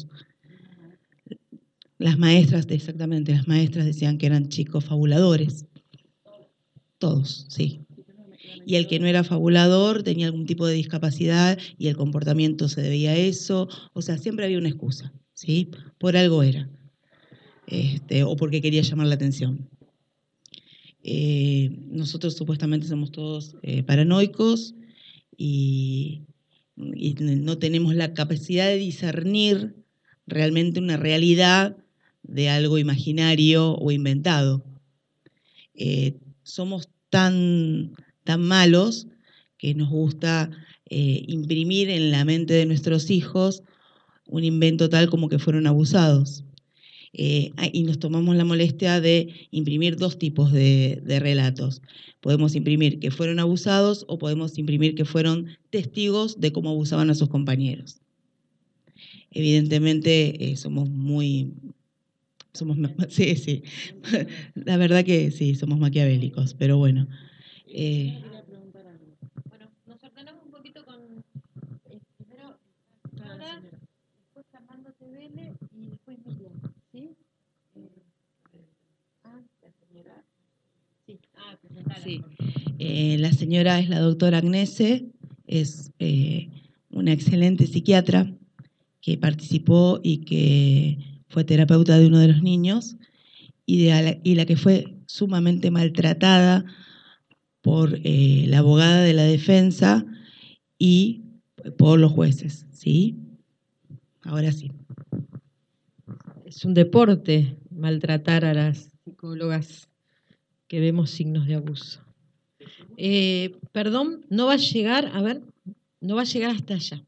S4: Las maestras, exactamente, las maestras decían que eran chicos fabuladores. Todos, sí. Y el que no era fabulador tenía algún tipo de discapacidad y el comportamiento se debía a eso. O sea, siempre había una excusa, ¿sí? Por algo era. Este, o porque quería llamar la atención. Eh, nosotros supuestamente somos todos eh, paranoicos y, y no tenemos la capacidad de discernir realmente una realidad de algo imaginario o inventado. Eh, somos tan, tan malos que nos gusta eh, imprimir en la mente de nuestros hijos un invento tal como que fueron abusados. Eh, y nos tomamos la molestia de imprimir dos tipos de, de relatos. Podemos imprimir que fueron abusados o podemos imprimir que fueron testigos de cómo abusaban a sus compañeros. Evidentemente eh, somos muy... Somos, sí, sí. La verdad que sí, somos maquiavélicos, pero bueno. Eh,
S3: Bueno, nos ordenamos un poquito con eh, primero Nora, después Armando Tevele y después Miriam, ¿sí? Eh, ah, la señora. Sí, ah, presentala.
S4: Sí. Eh, la señora es la doctora Agnese, es eh, una excelente psiquiatra que participó y que fue terapeuta de uno de los niños y, de la, y la que fue sumamente maltratada por eh, la abogada de la defensa y por los jueces, ¿sí? Ahora sí.
S3: Es un deporte maltratar a las psicólogas que vemos signos de abuso. Eh, perdón, no va a llegar, a ver, no va a llegar hasta allá.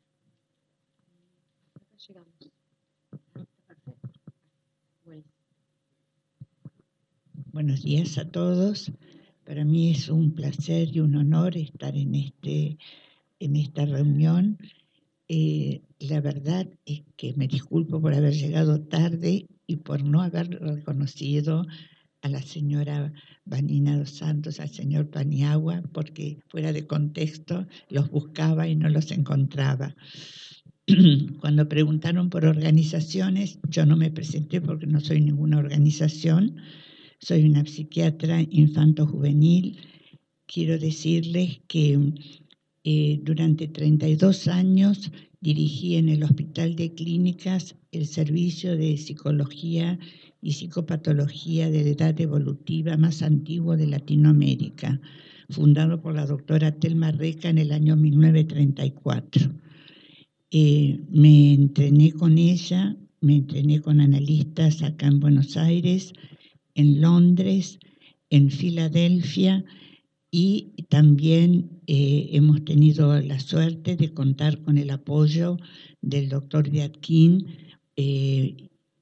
S9: Buenos días a todos. Para mí es un placer y un honor estar en, este, en esta reunión. Eh, la verdad es que me disculpo por haber llegado tarde y por no haber reconocido a la señora Vanina dos Santos, al señor Paniagua, porque fuera de contexto los buscaba y no los encontraba. Cuando preguntaron por organizaciones, yo no me presenté porque no soy ninguna organización, soy una psiquiatra infanto-juvenil. Quiero decirles que eh, durante treinta y dos años dirigí en el Hospital de Clínicas el servicio de psicología y psicopatología de la edad evolutiva más antiguo de Latinoamérica, fundado por la doctora Telma Reca en el año mil novecientos treinta y cuatro. Eh, me entrené con ella, me entrené con analistas acá en Buenos Aires, en Londres, en Filadelfia, y también eh, hemos tenido la suerte de contar con el apoyo del doctor Viatkin eh,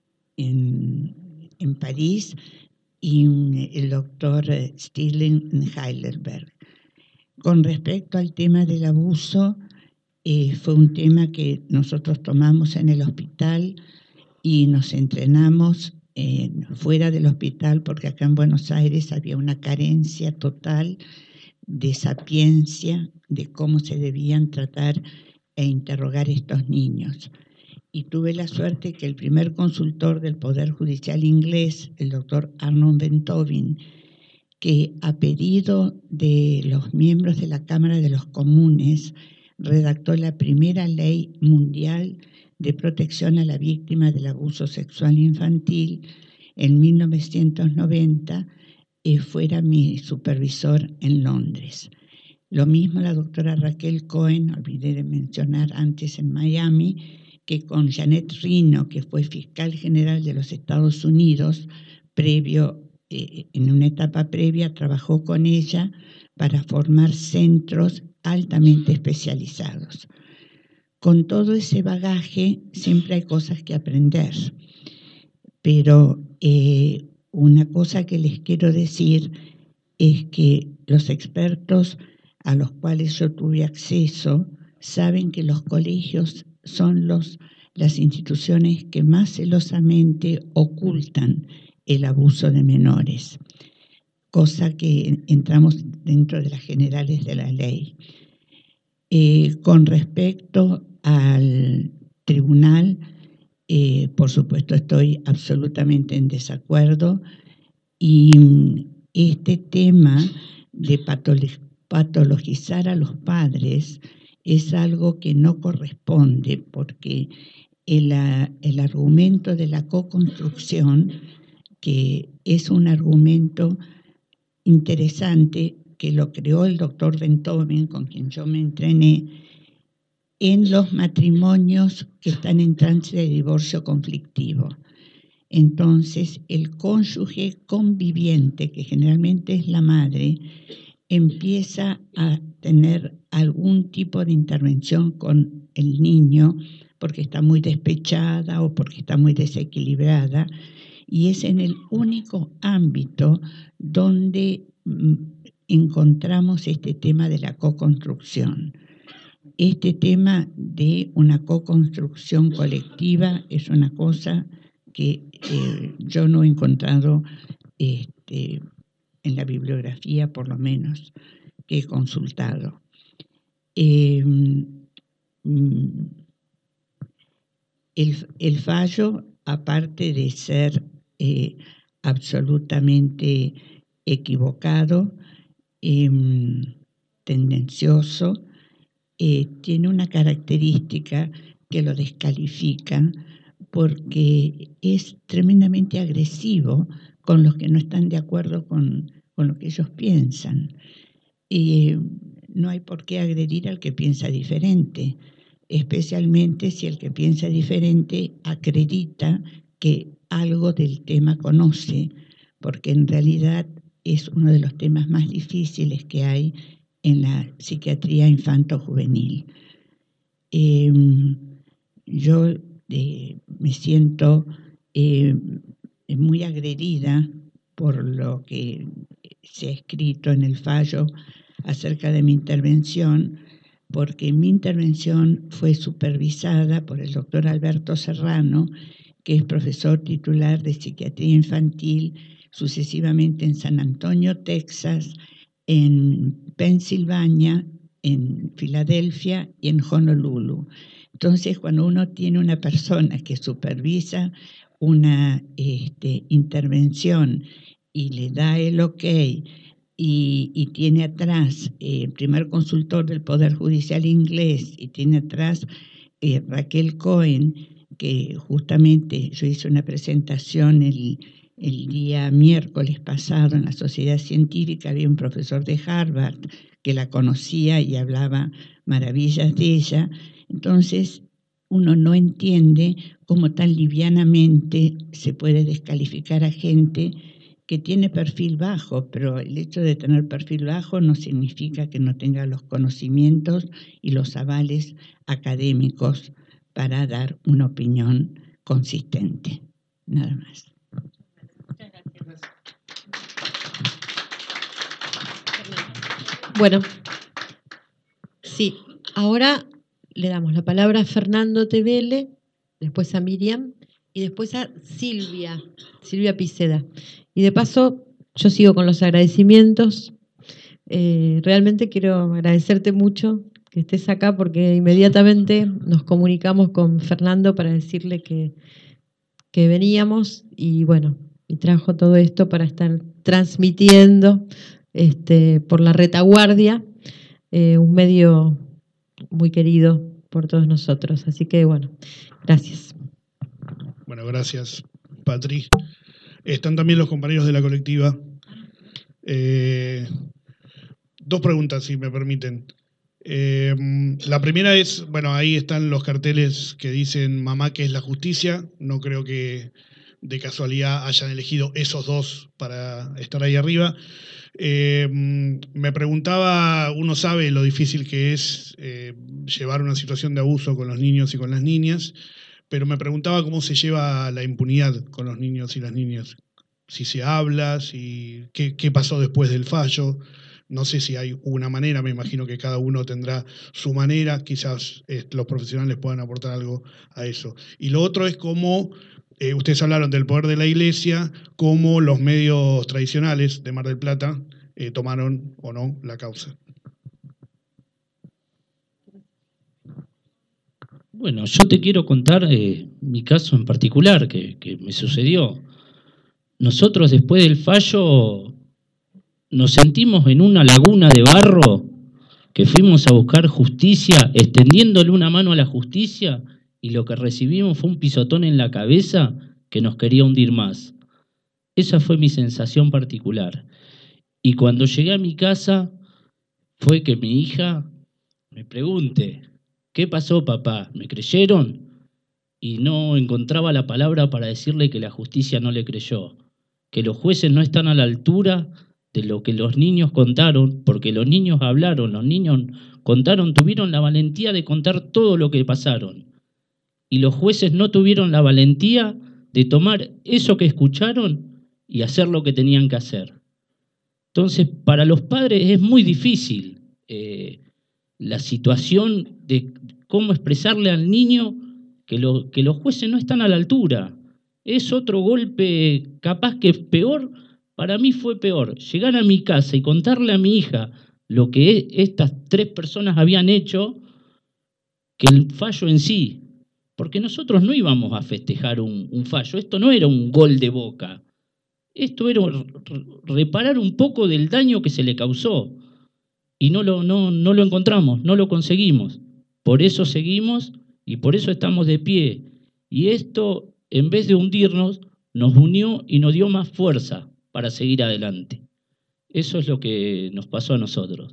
S9: en, en París y el doctor Stirling en Heidelberg. Con respecto al tema del abuso, eh, fue un tema que nosotros tomamos en el hospital y nos entrenamos eh, fuera del hospital, porque acá en Buenos Aires había una carencia total de sapiencia de cómo se debían tratar e interrogar estos niños. Y tuve la suerte que el primer consultor del Poder Judicial inglés, el doctor Arnold Bentovin, que a pedido de los miembros de la Cámara de los Comunes redactó la primera ley mundial de protección a la víctima del abuso sexual infantil en mil novecientos noventa, eh, fuera mi supervisor en Londres. Lo mismo la doctora Raquel Cohen, olvidé de mencionar antes en Miami, que con Janet Reno, que fue fiscal general de los Estados Unidos, previo, eh, en una etapa previa, trabajó con ella para formar centros altamente especializados. Con todo ese bagaje siempre hay cosas que aprender, pero eh, una cosa que les quiero decir es que los expertos a los cuales yo tuve acceso saben que los colegios son los, las instituciones que más celosamente ocultan el abuso de menores, cosa que entramos dentro de las generales de la ley. Eh, con respecto al tribunal, eh, por supuesto estoy absolutamente en desacuerdo, y este tema de patologizar a los padres es algo que no corresponde, porque el, el argumento de la co-construcción, que es un argumento interesante, que lo creó el doctor Bentovin, con quien yo me entrené, en los matrimonios que están en trance de divorcio conflictivo. Entonces, el cónyuge conviviente, que generalmente es la madre, empieza a tener algún tipo de intervención con el niño porque está muy despechada o porque está muy desequilibrada, y es en el único ámbito donde mm, encontramos este tema de la co-construcción. Este tema de una co-construcción colectiva es una cosa que eh, yo no he encontrado este, en la bibliografía, por lo menos, que he consultado. Eh, el, el fallo, aparte de ser eh, absolutamente equivocado, eh, tendencioso, eh, tiene una característica que lo descalifica, porque es tremendamente agresivo con los que no están de acuerdo con, con lo que ellos piensan. Y no hay por qué agredir al que piensa diferente, especialmente si el que piensa diferente acredita que algo del tema conoce, porque en realidad es uno de los temas más difíciles que hay en la psiquiatría infanto-juvenil. Eh, yo eh, me siento eh, muy agredida por lo que se ha escrito en el fallo acerca de mi intervención, porque mi intervención fue supervisada por el doctor Alberto Serrano, que es profesor titular de psiquiatría infantil sucesivamente en San Antonio, Texas, en Pensilvania, en Filadelfia y en Honolulu. Entonces, cuando uno tiene una persona que supervisa una este, intervención y le da el ok, y, y tiene atrás eh, el primer consultor del Poder Judicial inglés, y tiene atrás eh, Raquel Cohen, que justamente yo hice una presentación el, el día miércoles pasado en la Sociedad Científica, había un profesor de Harvard que la conocía y hablaba maravillas de ella. Entonces, uno no entiende cómo tan livianamente se puede descalificar a gente que tiene perfil bajo, pero el hecho de tener perfil bajo no significa que no tenga los conocimientos y los avales académicos para dar una opinión consistente. Nada más.
S3: Muchas gracias. Bueno, sí, ahora le damos la palabra a Fernando Tevele, después a Miriam y después a Silvia, Silvia Piceda. Y de paso, yo sigo con los agradecimientos. Eh, realmente quiero agradecerte mucho que estés acá porque inmediatamente nos comunicamos con Fernando para decirle que, que veníamos y bueno, y trajo todo esto para estar transmitiendo este, por la retaguardia, eh, un medio muy querido por todos nosotros. Así que bueno, gracias.
S1: Bueno, gracias, Patri. Están también los compañeros de la colectiva. Eh, dos preguntas, si me permiten. Eh, la primera es, bueno, ahí están los carteles que dicen mamá que es la justicia. No creo que de casualidad hayan elegido esos dos para estar ahí arriba. Eh, me preguntaba, uno sabe lo difícil que es eh, llevar una situación de abuso con los niños y con las niñas, pero me preguntaba cómo se lleva la impunidad con los niños y las niñas. Si se habla, si, qué, qué pasó después del fallo. No sé si hay una manera, me imagino que cada uno tendrá su manera, quizás eh, los profesionales puedan aportar algo a eso. Y lo otro es cómo, eh, ustedes hablaron del poder de la Iglesia, cómo los medios tradicionales de Mar del Plata eh, tomaron o no la causa.
S5: Bueno, yo te quiero contar eh, mi caso en particular que, que me sucedió. Nosotros después del fallo nos sentimos en una laguna de barro que fuimos a buscar justicia, extendiéndole una mano a la justicia, y lo que recibimos fue un pisotón en la cabeza que nos quería hundir más. Esa fue mi sensación particular. Y cuando llegué a mi casa fue que mi hija me pregunte, ¿qué pasó, papá? ¿Me creyeron? Y no encontraba la palabra para decirle que la justicia no le creyó, que los jueces no están a la altura de lo que los niños contaron, porque los niños hablaron, los niños contaron, tuvieron la valentía de contar todo lo que pasaron. Y los jueces no tuvieron la valentía de tomar eso que escucharon y hacer lo que tenían que hacer. Entonces, para los padres es muy difícil eh, la situación de cómo expresarle al niño que, lo, que los jueces no están a la altura. Es otro golpe, capaz que es peor. Para mí fue peor llegar a mi casa y contarle a mi hija lo que estas tres personas habían hecho que el fallo en sí. Porque nosotros no íbamos a festejar un, un fallo. Esto no era un gol de Boca. Esto era reparar un poco del daño que se le causó. Y no lo, no, no lo encontramos, no lo conseguimos. Por eso seguimos y por eso estamos de pie. Y esto, en vez de hundirnos, nos unió y nos dio más fuerza para seguir adelante. Eso es lo que nos pasó a nosotros.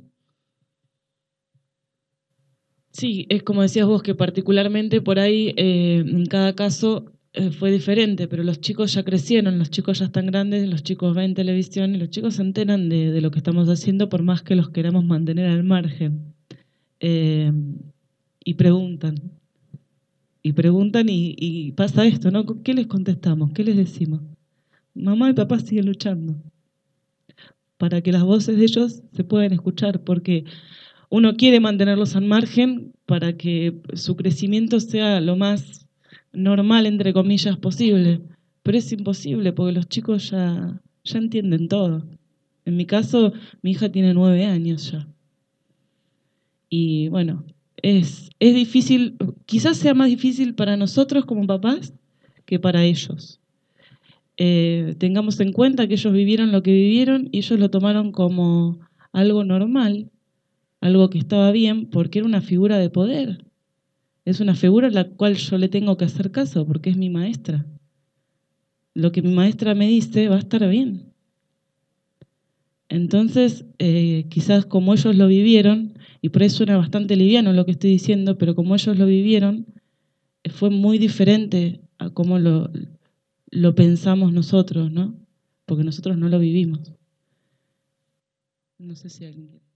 S4: Sí, es como decías vos, que particularmente por ahí, eh, en cada caso eh, fue diferente, pero los chicos ya crecieron, los chicos ya están grandes, los chicos ven televisión y los chicos se enteran de, de lo que estamos haciendo por más que los queramos mantener al margen. Eh, y preguntan, y preguntan y, y pasa esto, ¿no? ¿Qué les contestamos? ¿Qué les decimos? Mamá y papá siguen luchando para que las voces de ellos se puedan escuchar, porque uno quiere mantenerlos al margen para que su crecimiento sea lo más normal, entre comillas, posible. Pero es imposible porque los chicos ya, ya entienden todo. En mi caso, mi hija tiene nueve años ya. Y bueno, es, es difícil, quizás sea más difícil para nosotros como papás que para ellos. Eh, tengamos en cuenta que ellos vivieron lo que vivieron y ellos lo tomaron como algo normal, algo que estaba bien, porque era una figura de poder. Es una figura a la cual yo le tengo que hacer caso, porque es mi maestra. Lo que mi maestra me dice va a estar bien. Entonces, eh, quizás como ellos lo vivieron, y por eso suena bastante liviano lo que estoy diciendo, pero como ellos lo vivieron, eh, fue muy diferente a cómo lo, lo pensamos nosotros, ¿no? Porque nosotros no lo vivimos. No sé si alguien quiere.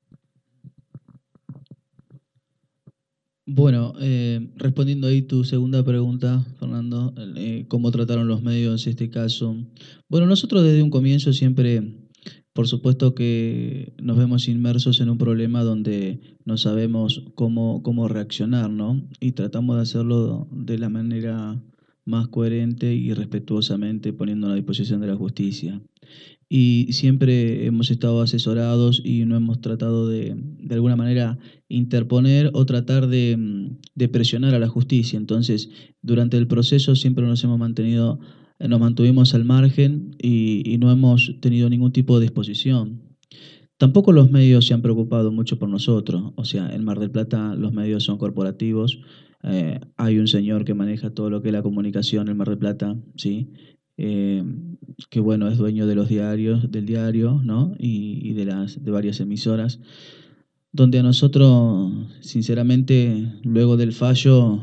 S2: Bueno, eh, respondiendo ahí tu segunda pregunta, Fernando, eh, ¿cómo trataron los medios este caso? Bueno, nosotros desde un comienzo siempre, por supuesto que nos vemos inmersos en un problema donde no sabemos cómo, cómo reaccionar, ¿no? Y tratamos de hacerlo de la manera más coherente y respetuosamente poniendo a la disposición de la justicia. Y siempre hemos estado asesorados y no hemos tratado de, de alguna manera, interponer o tratar de, de presionar a la justicia. Entonces, durante el proceso siempre nos hemos mantenido, eh, nos mantuvimos al margen y, y no hemos tenido ningún tipo de exposición. Tampoco los medios se han preocupado mucho por nosotros. O sea, en Mar del Plata los medios son corporativos. Eh, hay un señor que maneja todo lo que es la comunicación en Mar del Plata, ¿sí? Eh, que bueno, es dueño de los diarios, del diario, ¿no? Y, y de las de varias emisoras, donde a nosotros, sinceramente, luego del fallo,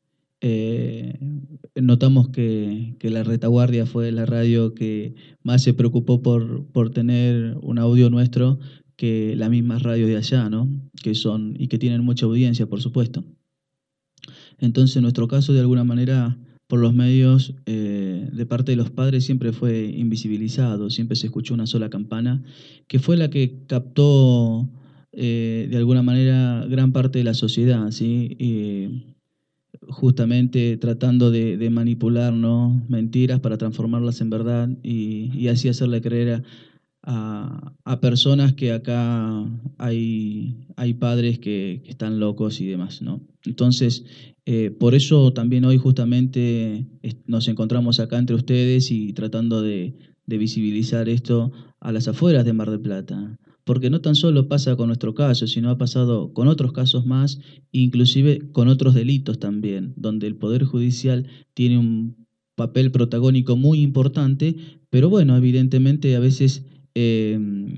S2: eh, notamos que, que la retaguardia fue la radio que más se preocupó por, por tener un audio nuestro que las mismas radios de allá, ¿no? Que son, y que tienen mucha audiencia, por supuesto. Entonces, en nuestro caso, de alguna manera, por los medios, eh, de parte de los padres siempre fue invisibilizado, siempre se escuchó una sola campana, que fue la que captó, eh, de alguna manera, gran parte de la sociedad, ¿sí? Y justamente tratando de, de manipular, ¿no? Mentiras para transformarlas en verdad y, y así hacerle creer a, a, a personas que acá hay, hay padres que, que están locos y demás, ¿no? Entonces, eh, por eso también hoy justamente nos encontramos acá entre ustedes y tratando de, de visibilizar esto a las afueras de Mar del Plata. Porque no tan solo pasa con nuestro caso, sino ha pasado con otros casos más, inclusive con otros delitos también, donde el Poder Judicial tiene un papel protagónico muy importante, pero bueno, evidentemente a veces eh,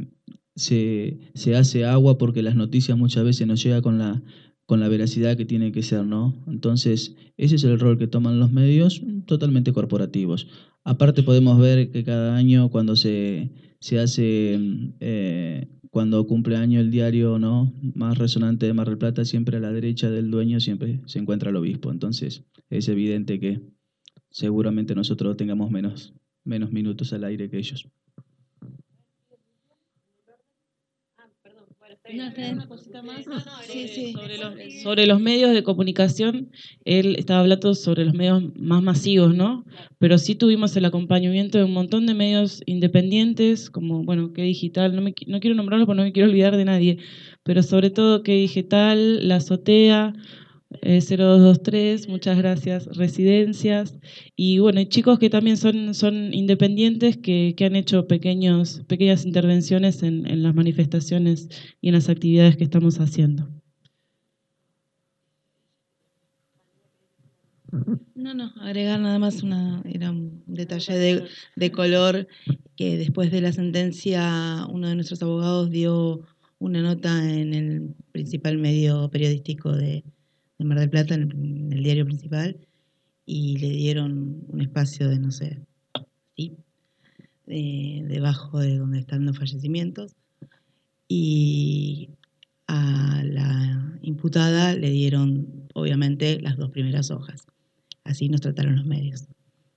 S2: se, se hace agua porque las noticias muchas veces no llegan con la, con la veracidad que tiene que ser, ¿no? Entonces, ese es el rol que toman los medios, totalmente corporativos. Aparte podemos ver que cada año cuando se, se hace, eh, cuando cumple año el diario, ¿no?, más resonante de Mar del Plata, siempre a la derecha del dueño siempre se encuentra el obispo. Entonces, es evidente que seguramente nosotros tengamos menos, menos minutos al aire que ellos.
S4: Una cosita más.
S8: No, no,
S4: sobre,
S8: sí, sí.
S4: sobre los, sobre los medios de comunicación, él estaba hablando sobre los medios más masivos, ¿no? Pero sí tuvimos el acompañamiento de un montón de medios independientes, como, bueno, Que Digital, no, me, no quiero nombrarlos porque no me quiero olvidar de nadie, pero sobre todo Que Digital, La Azotea, Eh, cero dos dos tres, muchas gracias, Residencias, y bueno, y chicos que también son, son independientes que, que han hecho pequeños, pequeñas intervenciones en, en las manifestaciones y en las actividades que estamos haciendo.
S8: No, no, agregar nada más una, era un detalle de, de color, que después de la sentencia uno de nuestros abogados dio una nota en el principal medio periodístico de, de Mar del Plata, en el, en el diario principal, y le dieron un espacio de, no sé, ¿sí?, de, debajo de donde están los fallecimientos, y a la imputada le dieron, obviamente, las dos primeras hojas. Así nos trataron los medios.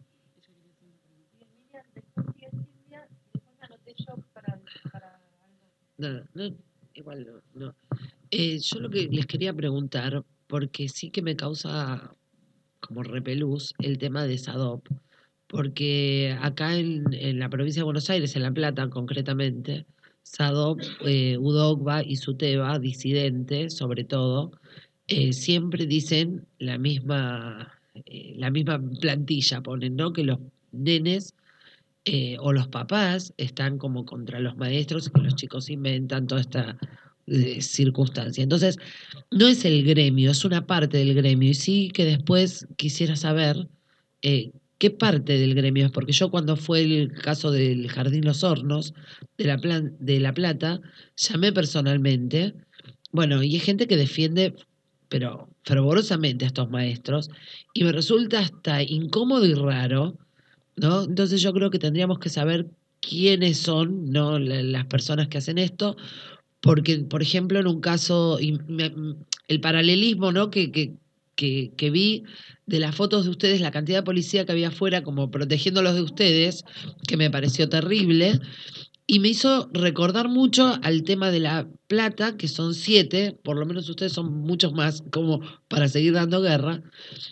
S10: No, no, igual no. no. Eh, yo lo que les quería preguntar, porque sí que me causa como repelús el tema de SADOP, porque acá en, en la provincia de Buenos Aires, en La Plata concretamente, SADOP, eh, UDOCBA y SUTEBA, disidentes sobre todo, eh, siempre dicen la misma, eh, la misma plantilla, ponen, ¿no? Que los nenes eh, o los papás están como contra los maestros, que los chicos inventan toda esta eh, circunstancia. Entonces, no es el gremio, es una parte del gremio. Y sí que después quisiera saber eh, qué parte del gremio es, porque yo cuando fue el caso del Jardín Los Hornos de La, Plan- de La Plata, llamé personalmente, bueno, y hay gente que defiende, pero fervorosamente a estos maestros, y me resulta hasta incómodo y raro, ¿no? Entonces yo creo que tendríamos que saber quiénes son, ¿no? la- las personas que hacen esto, porque, por ejemplo, en un caso, y me- el paralelismo, ¿no? que, que, que, que vi de las fotos de ustedes, la cantidad de policía que había afuera como protegiéndolos de ustedes, que me pareció terrible, y me hizo recordar mucho al tema de La Plata, que son siete, por lo menos ustedes son muchos más, como para seguir dando guerra,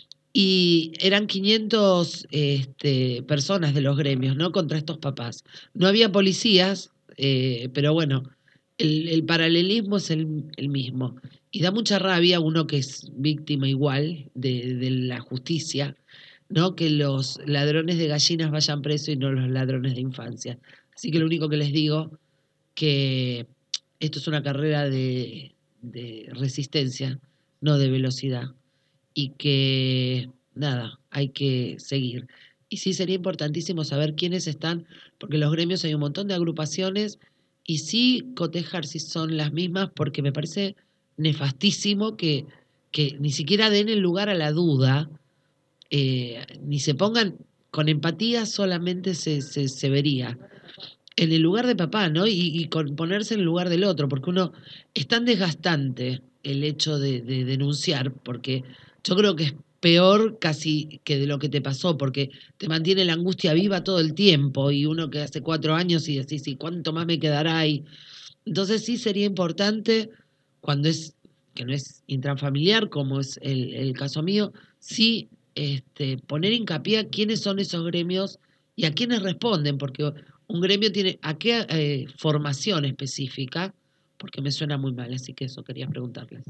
S10: y eran quinientas este, personas de los gremios, ¿no? Contra estos papás. No había policías, eh, pero bueno, el, el paralelismo es el, el mismo. Y da mucha rabia uno que es víctima igual de, de la justicia, ¿no? Que los ladrones de gallinas vayan presos y no los ladrones de infancia. Así que lo único que les digo, que esto es una carrera de, de resistencia, no de velocidad, y que nada, hay que seguir. Y sí sería importantísimo saber quiénes están, porque en los gremios hay un montón de agrupaciones, y sí cotejar si son las mismas, porque me parece nefastísimo que, que ni siquiera den el lugar a la duda, eh, ni se pongan con empatía, solamente se, se, se vería en el lugar de papá, ¿no? Y, y con ponerse en el lugar del otro, porque uno es tan desgastante el hecho de, de denunciar, porque yo creo que es peor casi que de lo que te pasó, porque te mantiene la angustia viva todo el tiempo, y uno que hace cuatro años y decís, ¿y cuánto más me quedará ahí? Entonces sí sería importante, cuando es, que no es intrafamiliar, como es el, el caso mío, sí este, poner hincapié a quiénes son esos gremios y a quiénes responden, porque un gremio tiene, ¿a qué eh, formación específica? Porque me suena muy mal, así que eso quería preguntarles.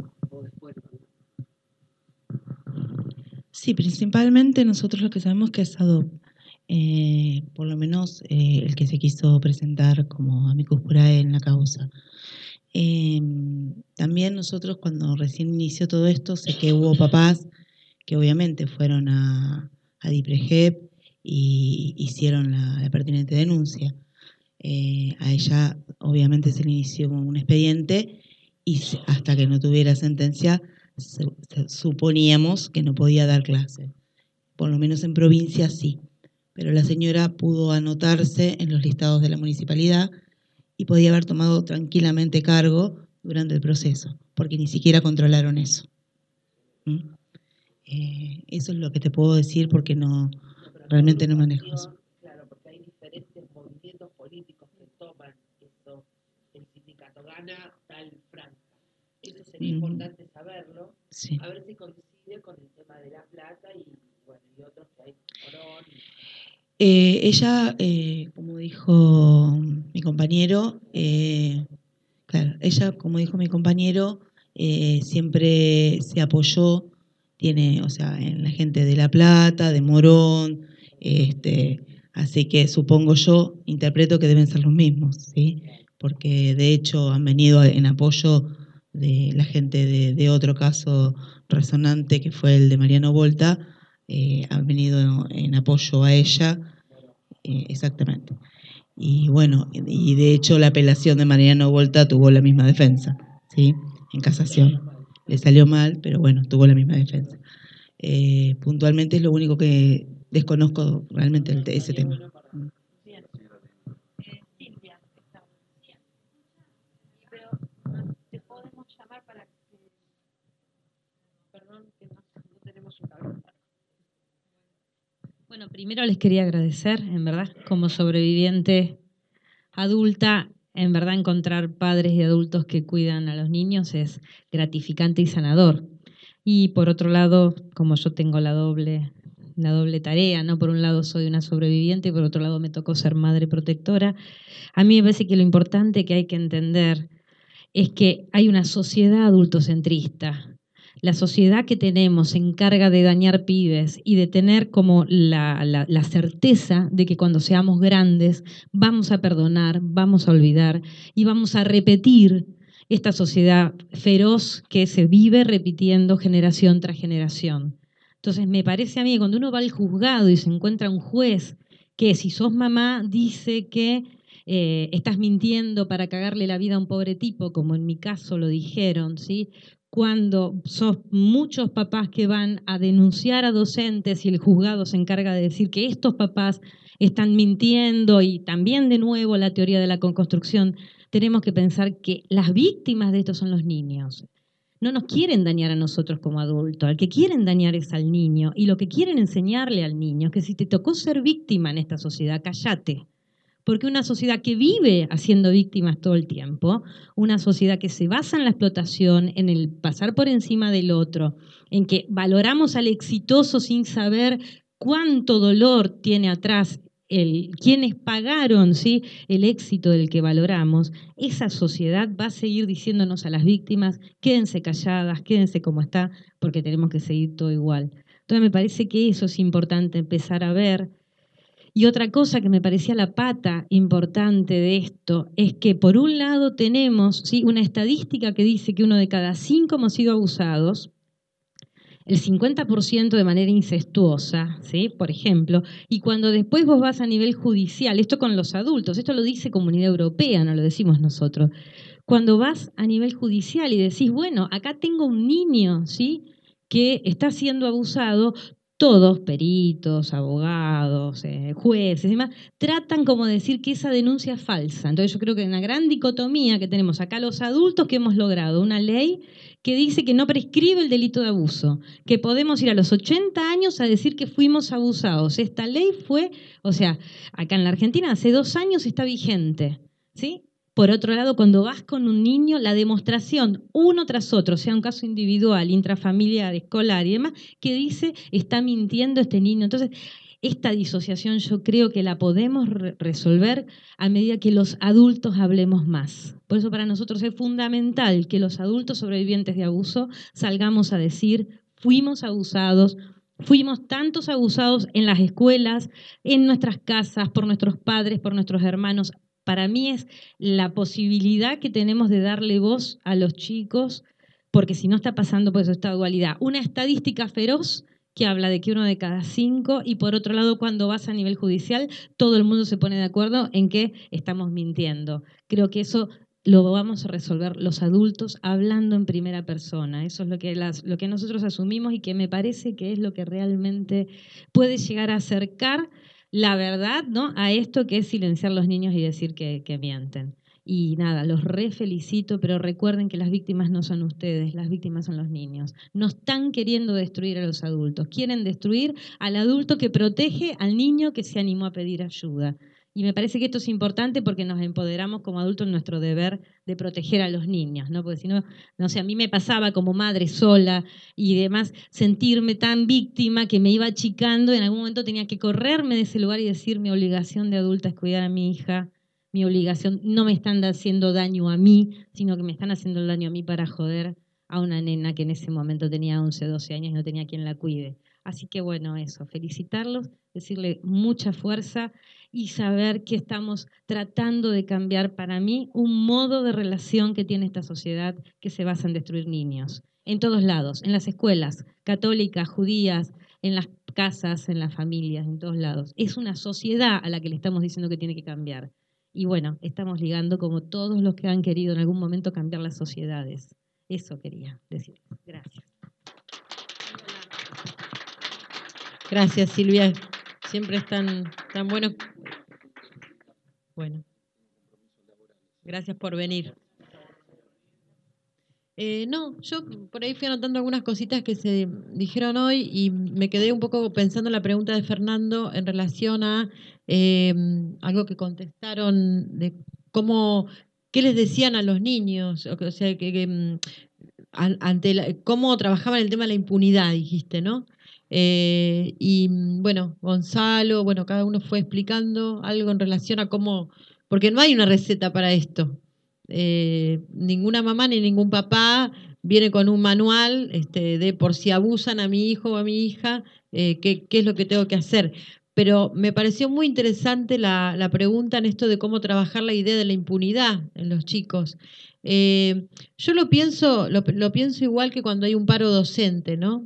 S4: Sí, principalmente nosotros lo que sabemos que es SADOP, eh, por lo menos eh, el que se quiso presentar como amicus curiae en la causa. Eh, también nosotros cuando recién inició todo esto, sé que hubo papás que obviamente fueron a, a DIPREGEP y hicieron la, la pertinente denuncia. Eh, a ella obviamente se le inició como un expediente y se, hasta que no tuviera sentencia se, se, suponíamos que no podía dar clase. Por lo menos en provincia sí. Pero la señora pudo anotarse en los listados de la municipalidad y podía haber tomado tranquilamente cargo durante el proceso, porque ni siquiera controlaron eso. ¿Mm? Eh, eso es lo que te puedo decir porque no, realmente no manejo eso.
S10: Claro, porque hay diferentes movimientos políticos que toman eso. El sindicato gana tal franja. Eso sería
S4: Mm.
S10: importante saberlo.
S4: Sí.
S10: A ver si coincide con el tema de La Plata y, bueno, y otros que hay Morón.
S4: Eh, ella, eh, como dijo mi compañero, eh, claro, ella, como dijo mi compañero, eh, siempre se apoyó, tiene, o sea, en la gente de La Plata, de Morón, este, así que supongo yo, interpreto que deben ser los mismos, ¿sí? Porque de hecho han venido en apoyo de la gente de, de otro caso resonante que fue el de Mariano Volta, eh, han venido en apoyo a ella, eh, exactamente. Y bueno, y de hecho la apelación de Mariano Volta tuvo la misma defensa, ¿sí? En casación. Le salió mal, pero bueno, tuvo la misma defensa. Eh, puntualmente es lo único que desconozco realmente el, ese tema.
S3: Bien. Eh, Silvia, pero te podemos llamar para que... Perdón, que no, no tenemos un cabrón. Bueno, primero les quería agradecer, en verdad, como sobreviviente adulta, en verdad encontrar padres y adultos que cuidan a los niños es gratificante y sanador. Y por otro lado, como yo tengo la doble
S11: la doble tarea, ¿no? Por un lado soy una sobreviviente y por otro lado me tocó ser madre protectora. A mí me parece que lo importante que hay que entender es que hay una sociedad adultocentrista. La sociedad que tenemos se encarga de dañar pibes y de tener como la, la, la certeza de que cuando seamos grandes vamos a perdonar, vamos a olvidar y vamos a repetir esta sociedad feroz que se vive repitiendo generación tras generación. Entonces me parece a mí que cuando uno va al juzgado y se encuentra un juez que si sos mamá dice que eh, estás mintiendo para cagarle la vida a un pobre tipo, como en mi caso lo dijeron, ¿sí? Cuando sos muchos papás que van a denunciar a docentes y el juzgado se encarga de decir que estos papás están mintiendo y también de nuevo la teoría de la construcción, tenemos que pensar que las víctimas de esto son los niños. No nos quieren dañar a nosotros como adultos, al que quieren dañar es al niño y lo que quieren enseñarle al niño es que si te tocó ser víctima en esta sociedad, cállate. Porque una sociedad que vive haciendo víctimas todo el tiempo, una sociedad que se basa en la explotación, en el pasar por encima del otro, en que valoramos al exitoso sin saber cuánto dolor tiene atrás el, quienes pagaron, ¿sí?, el éxito del que valoramos, esa sociedad va a seguir diciéndonos a las víctimas, quédense calladas, quédense como está, porque tenemos que seguir todo igual. Entonces me parece que eso es importante empezar a ver. Y otra cosa que me parecía la pata importante de esto es que por un lado tenemos, ¿sí?, una estadística que dice que uno de cada cinco hemos sido abusados, el cincuenta por ciento de manera incestuosa, ¿sí?, por ejemplo, y cuando después vos vas a nivel judicial, esto con los adultos, esto lo dice Comunidad Europea, no lo decimos nosotros, cuando vas a nivel judicial y decís, bueno, acá tengo un niño, ¿sí?, que está siendo abusado, todos, peritos, abogados, eh, jueces y demás, tratan como de decir que esa denuncia es falsa. Entonces yo creo que hay una gran dicotomía que tenemos acá los adultos que hemos logrado una ley que dice que no prescribe el delito de abuso, que podemos ir a los ochenta años a decir que fuimos abusados. Esta ley fue, o sea, acá en la Argentina hace dos años está vigente, ¿sí? Por otro lado, cuando vas con un niño, la demostración uno tras otro, sea un caso individual, intrafamiliar, escolar y demás, que dice, está mintiendo este niño. Entonces, esta disociación yo creo que la podemos re resolver a medida que los adultos hablemos más. Por eso para nosotros es fundamental que los adultos sobrevivientes de abuso salgamos a decir, fuimos abusados, fuimos tantos abusados en las escuelas, en nuestras casas, por nuestros padres, por nuestros hermanos. Para mí es la posibilidad que tenemos de darle voz a los chicos, porque si no está pasando por eso esta dualidad. Una estadística feroz que habla de que uno de cada cinco, y por otro lado, cuando vas a nivel judicial, todo el mundo se pone de acuerdo en que estamos mintiendo. Creo que eso lo vamos a resolver los adultos hablando en primera persona. Eso es lo que, las, lo que nosotros asumimos y que me parece que es lo que realmente puede llegar a acercar la verdad, ¿no?, a esto que es silenciar a los niños y decir que, que mienten. Y nada, los refelicito, pero recuerden que las víctimas no son ustedes, las víctimas son los niños. No están queriendo destruir a los adultos, quieren destruir al adulto que protege al niño que se animó a pedir ayuda. Y me parece que esto es importante porque nos empoderamos como adultos en nuestro deber de proteger a los niños, ¿no? Porque si no, no sé, a mí me pasaba como madre sola y demás sentirme tan víctima que me iba achicando y en algún momento tenía que correrme de ese lugar y decir mi obligación de adulta es cuidar a mi hija, mi obligación, no me están haciendo daño a mí, sino que me están haciendo el daño a mí para joder a una nena que en ese momento tenía once, doce años y no tenía quien la cuide. Así que bueno, eso, felicitarlos, decirle mucha fuerza y saber que estamos tratando de cambiar para mí un modo de relación que tiene esta sociedad que se basa en destruir niños. En todos lados, en las escuelas, católicas, judías, en las casas, en las familias, en todos lados. Es una sociedad a la que le estamos diciendo que tiene que cambiar. Y bueno, estamos ligando como todos los que han querido en algún momento cambiar las sociedades. Eso quería decir. Gracias.
S3: Gracias, Silvia. Siempre es tan, tan bueno. Bueno, gracias por venir. Eh, no, yo por ahí fui anotando algunas cositas que se dijeron hoy y me quedé un poco pensando en la pregunta de Fernando en relación a eh, algo que contestaron de cómo, qué les decían a los niños, o sea, que, que ante la, cómo trabajaban el tema de la impunidad, dijiste, ¿no? Eh, y bueno, Gonzalo, bueno, cada uno fue explicando algo en relación a cómo, porque no hay una receta para esto. Eh, ninguna mamá ni ningún papá viene con un manual este, de por si abusan a mi hijo o a mi hija, eh, qué, qué es lo que tengo que hacer. Pero me pareció muy interesante la, la pregunta en esto de cómo trabajar la idea de la impunidad en los chicos. Eh, yo lo pienso, lo, lo pienso igual que cuando hay un paro docente, ¿no?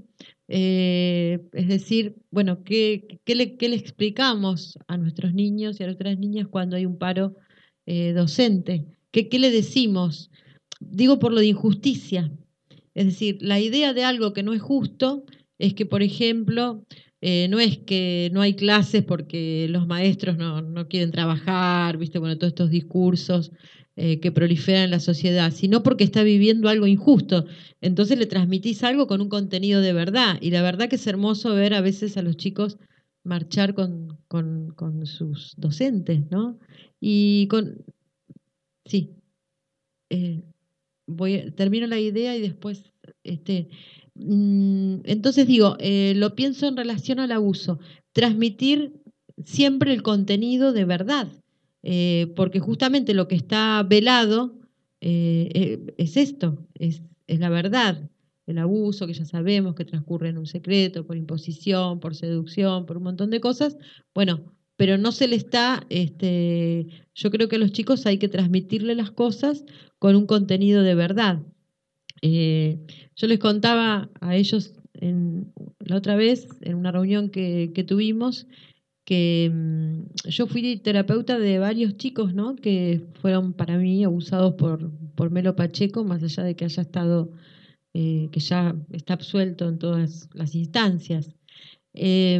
S3: Eh, es decir, bueno, ¿qué, qué, le, ¿qué le explicamos a nuestros niños y a nuestras niñas cuando hay un paro eh, docente? ¿Qué, ¿Qué le decimos? Digo por lo de injusticia. Es decir, la idea de algo que no es justo es que, por ejemplo, eh, no es que no hay clases porque los maestros no, no quieren trabajar, ¿viste? Bueno, todos estos discursos eh, que proliferan en la sociedad, sino porque está viviendo algo injusto. Entonces le transmitís algo con un contenido de verdad. Y la verdad que es hermoso ver a veces a los chicos marchar con, con, con sus docentes, ¿no? Y con... Sí. Eh, voy, termino la idea y después, este, mm, entonces digo, eh, lo pienso en relación al abuso, transmitir siempre el contenido de verdad, eh, porque justamente lo que está velado eh, eh, es esto, es, es la verdad, el abuso que ya sabemos que transcurre en un secreto, por imposición, por seducción, por un montón de cosas, bueno, pero no se le está, este, yo creo que a los chicos hay que transmitirle las cosas con un contenido de verdad. Eh, yo les contaba a ellos en, la otra vez, en una reunión que, que tuvimos, que mmm, yo fui terapeuta de varios chicos, ¿no? Que fueron para mí abusados por, por Melo Pacheco, más allá de que haya estado, eh, que ya está absuelto en todas las instancias. Eh,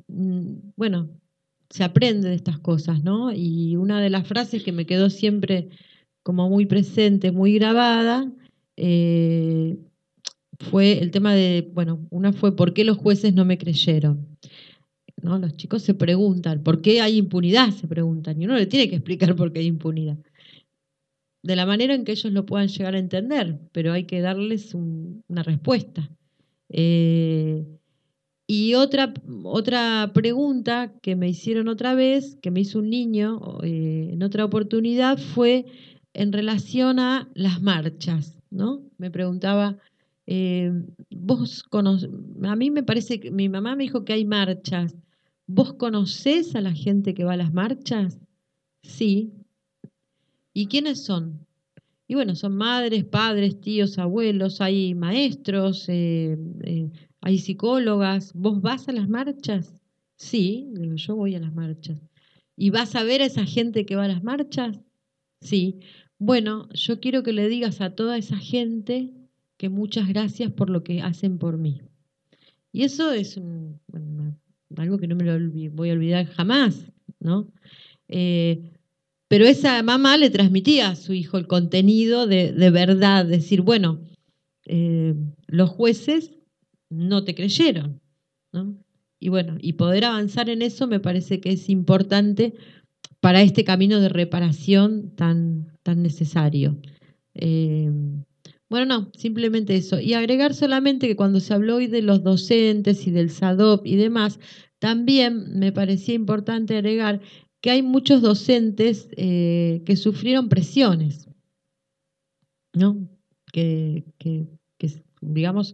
S3: bueno, se aprende de estas cosas, ¿no? Y una de las frases que me quedó siempre como muy presente, muy grabada, eh, fue el tema de, bueno, una fue ¿por qué los jueces no me creyeron? ¿No? Los chicos se preguntan, ¿por qué hay impunidad? Se preguntan, y uno le tiene que explicar por qué hay impunidad. De la manera en que ellos lo puedan llegar a entender, pero hay que darles un, una respuesta. Eh, y otra, otra pregunta que me hicieron otra vez, que me hizo un niño eh, en otra oportunidad, fue en relación a las marchas, ¿no? Me preguntaba, eh, vos conoces, a mí me parece que mi mamá me dijo que hay marchas. ¿Vos conocés a la gente que va a las marchas? Sí. ¿Y quiénes son? Y bueno, son madres, padres, tíos, abuelos, hay maestros, eh, eh, hay psicólogas. ¿Vos vas a las marchas? Sí, digo, yo voy a las marchas. ¿Y vas a ver a esa gente que va a las marchas? Sí. Bueno, yo quiero que le digas a toda esa gente que muchas gracias por lo que hacen por mí. Y eso es un, bueno, algo que no me lo voy a olvidar jamás, ¿no? Eh, pero esa mamá le transmitía a su hijo el contenido de, de verdad, decir, bueno, eh, los jueces no te creyeron, ¿no? Y bueno, y poder avanzar en eso me parece que es importante para este camino de reparación tan, tan necesario. Eh, bueno, no, simplemente eso. Y agregar solamente que cuando se habló hoy de los docentes y del SADOP y demás, también me parecía importante agregar que hay muchos docentes eh, que sufrieron presiones, ¿no? Que, que, que, digamos,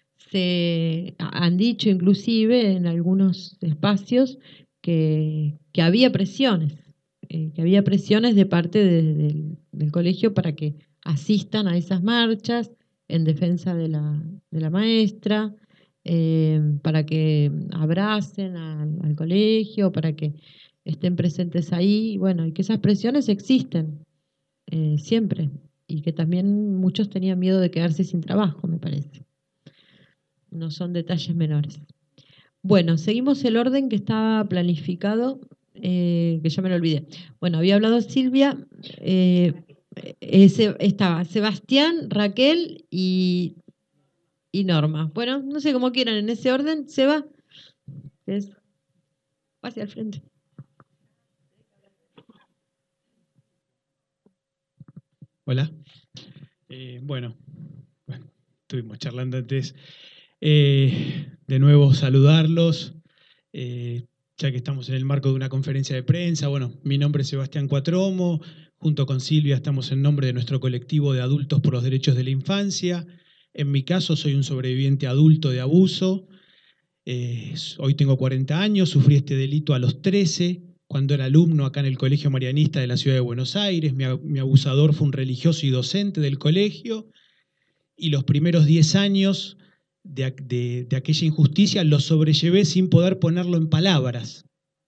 S3: se han dicho inclusive en algunos espacios que, que había presiones, eh, que había presiones de parte de, de, del colegio para que asistan a esas marchas en defensa de la, de la maestra, eh, para que abracen al, al colegio, para que estén presentes ahí, bueno, y que esas presiones existen eh, siempre, y que también muchos tenían miedo de quedarse sin trabajo, me parece. No son detalles menores. Bueno, seguimos el orden que estaba planificado, eh, que ya me lo olvidé. Bueno, había hablado Silvia, eh, ese, estaba Sebastián, Raquel y, y Norma. Bueno, no sé cómo quieran, en ese orden, Seba, es, pase al frente.
S12: Hola. Eh, bueno, bueno, estuvimos charlando antes. Eh, de nuevo saludarlos, eh, ya que estamos en el marco de una conferencia de prensa. Bueno, mi nombre es Sebastián Cuatromo, junto con Silvia estamos en nombre de nuestro colectivo de adultos por los derechos de la infancia. En mi caso soy un sobreviviente adulto de abuso. Eh, hoy tengo cuarenta años, sufrí este delito a los trece, cuando era alumno acá en el Colegio Marianista de la Ciudad de Buenos Aires. Mi, mi abusador fue un religioso y docente del colegio, y los primeros diez años de, de, de aquella injusticia los sobrellevé sin poder ponerlo en palabras,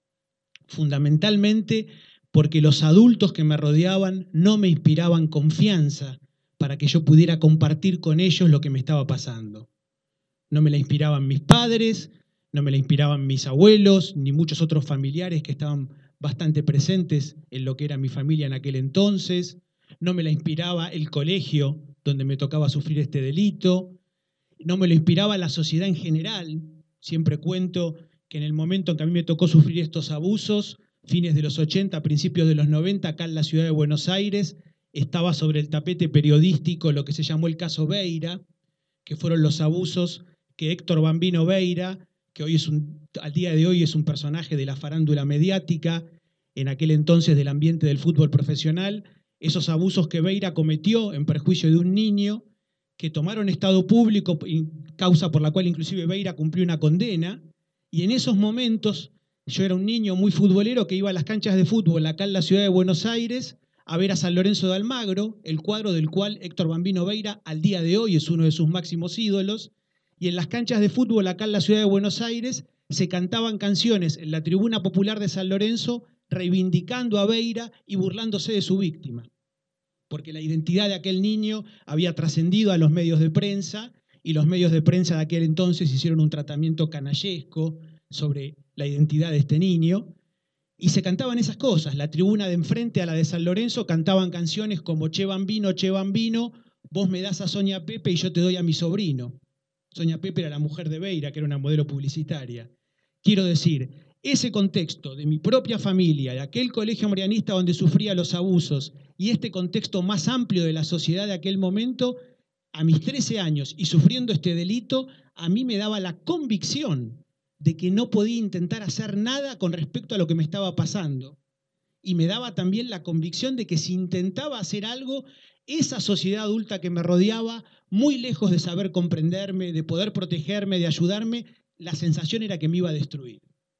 S12: fundamentalmente porque los adultos que me rodeaban no me inspiraban confianza para que yo pudiera compartir con ellos lo que me estaba pasando. No me la inspiraban mis padres, no me la inspiraban mis abuelos, ni muchos otros familiares que estaban bastante presentes en lo que era mi familia en aquel entonces. No me la inspiraba el colegio donde me tocaba sufrir este delito. No me lo inspiraba la sociedad en general. Siempre cuento que en el momento en que a mí me tocó sufrir estos abusos, fines de los ochenta, principios de los noventa, acá en la ciudad de Buenos Aires, estaba sobre el tapete periodístico lo que se llamó el caso Beira, que fueron los abusos que Héctor Bambino Beira, que hoy es un, al día de hoy es un personaje de la farándula mediática, en aquel entonces del ambiente del fútbol profesional, esos abusos que Beira cometió en perjuicio de un niño, que tomaron estado público, causa por la cual inclusive Beira cumplió una condena, y en esos momentos yo era un niño muy futbolero que iba a las canchas de fútbol acá en la ciudad de Buenos Aires a ver a San Lorenzo de Almagro, el cuadro del cual Héctor Bambino Beira al día de hoy es uno de sus máximos ídolos, y en las canchas de fútbol acá en la ciudad de Buenos Aires se cantaban canciones en la tribuna popular de San Lorenzo reivindicando a Beira y burlándose de su víctima, porque la identidad de aquel niño había trascendido a los medios de prensa, y los medios de prensa de aquel entonces hicieron un tratamiento canallesco sobre la identidad de este niño, y se cantaban esas cosas. La tribuna de enfrente a la de San Lorenzo cantaban canciones como Che Bambino, Che Bambino, vos me das a Sonia Pepe y yo te doy a mi sobrino. Sonia Pepe era la mujer de Beira, que era una modelo publicitaria. Quiero decir, ese contexto de mi propia familia, de aquel colegio marianista donde sufría los abusos, y este contexto más amplio de la sociedad de aquel momento, a mis trece años y sufriendo este delito, a mí me daba la convicción de que no podía intentar hacer nada con respecto a lo que me estaba pasando. Y me daba también la convicción de que si intentaba hacer algo, esa sociedad adulta que me rodeaba, muy lejos de saber comprenderme, de poder protegerme, de ayudarme, la sensación era que me iba a destruir.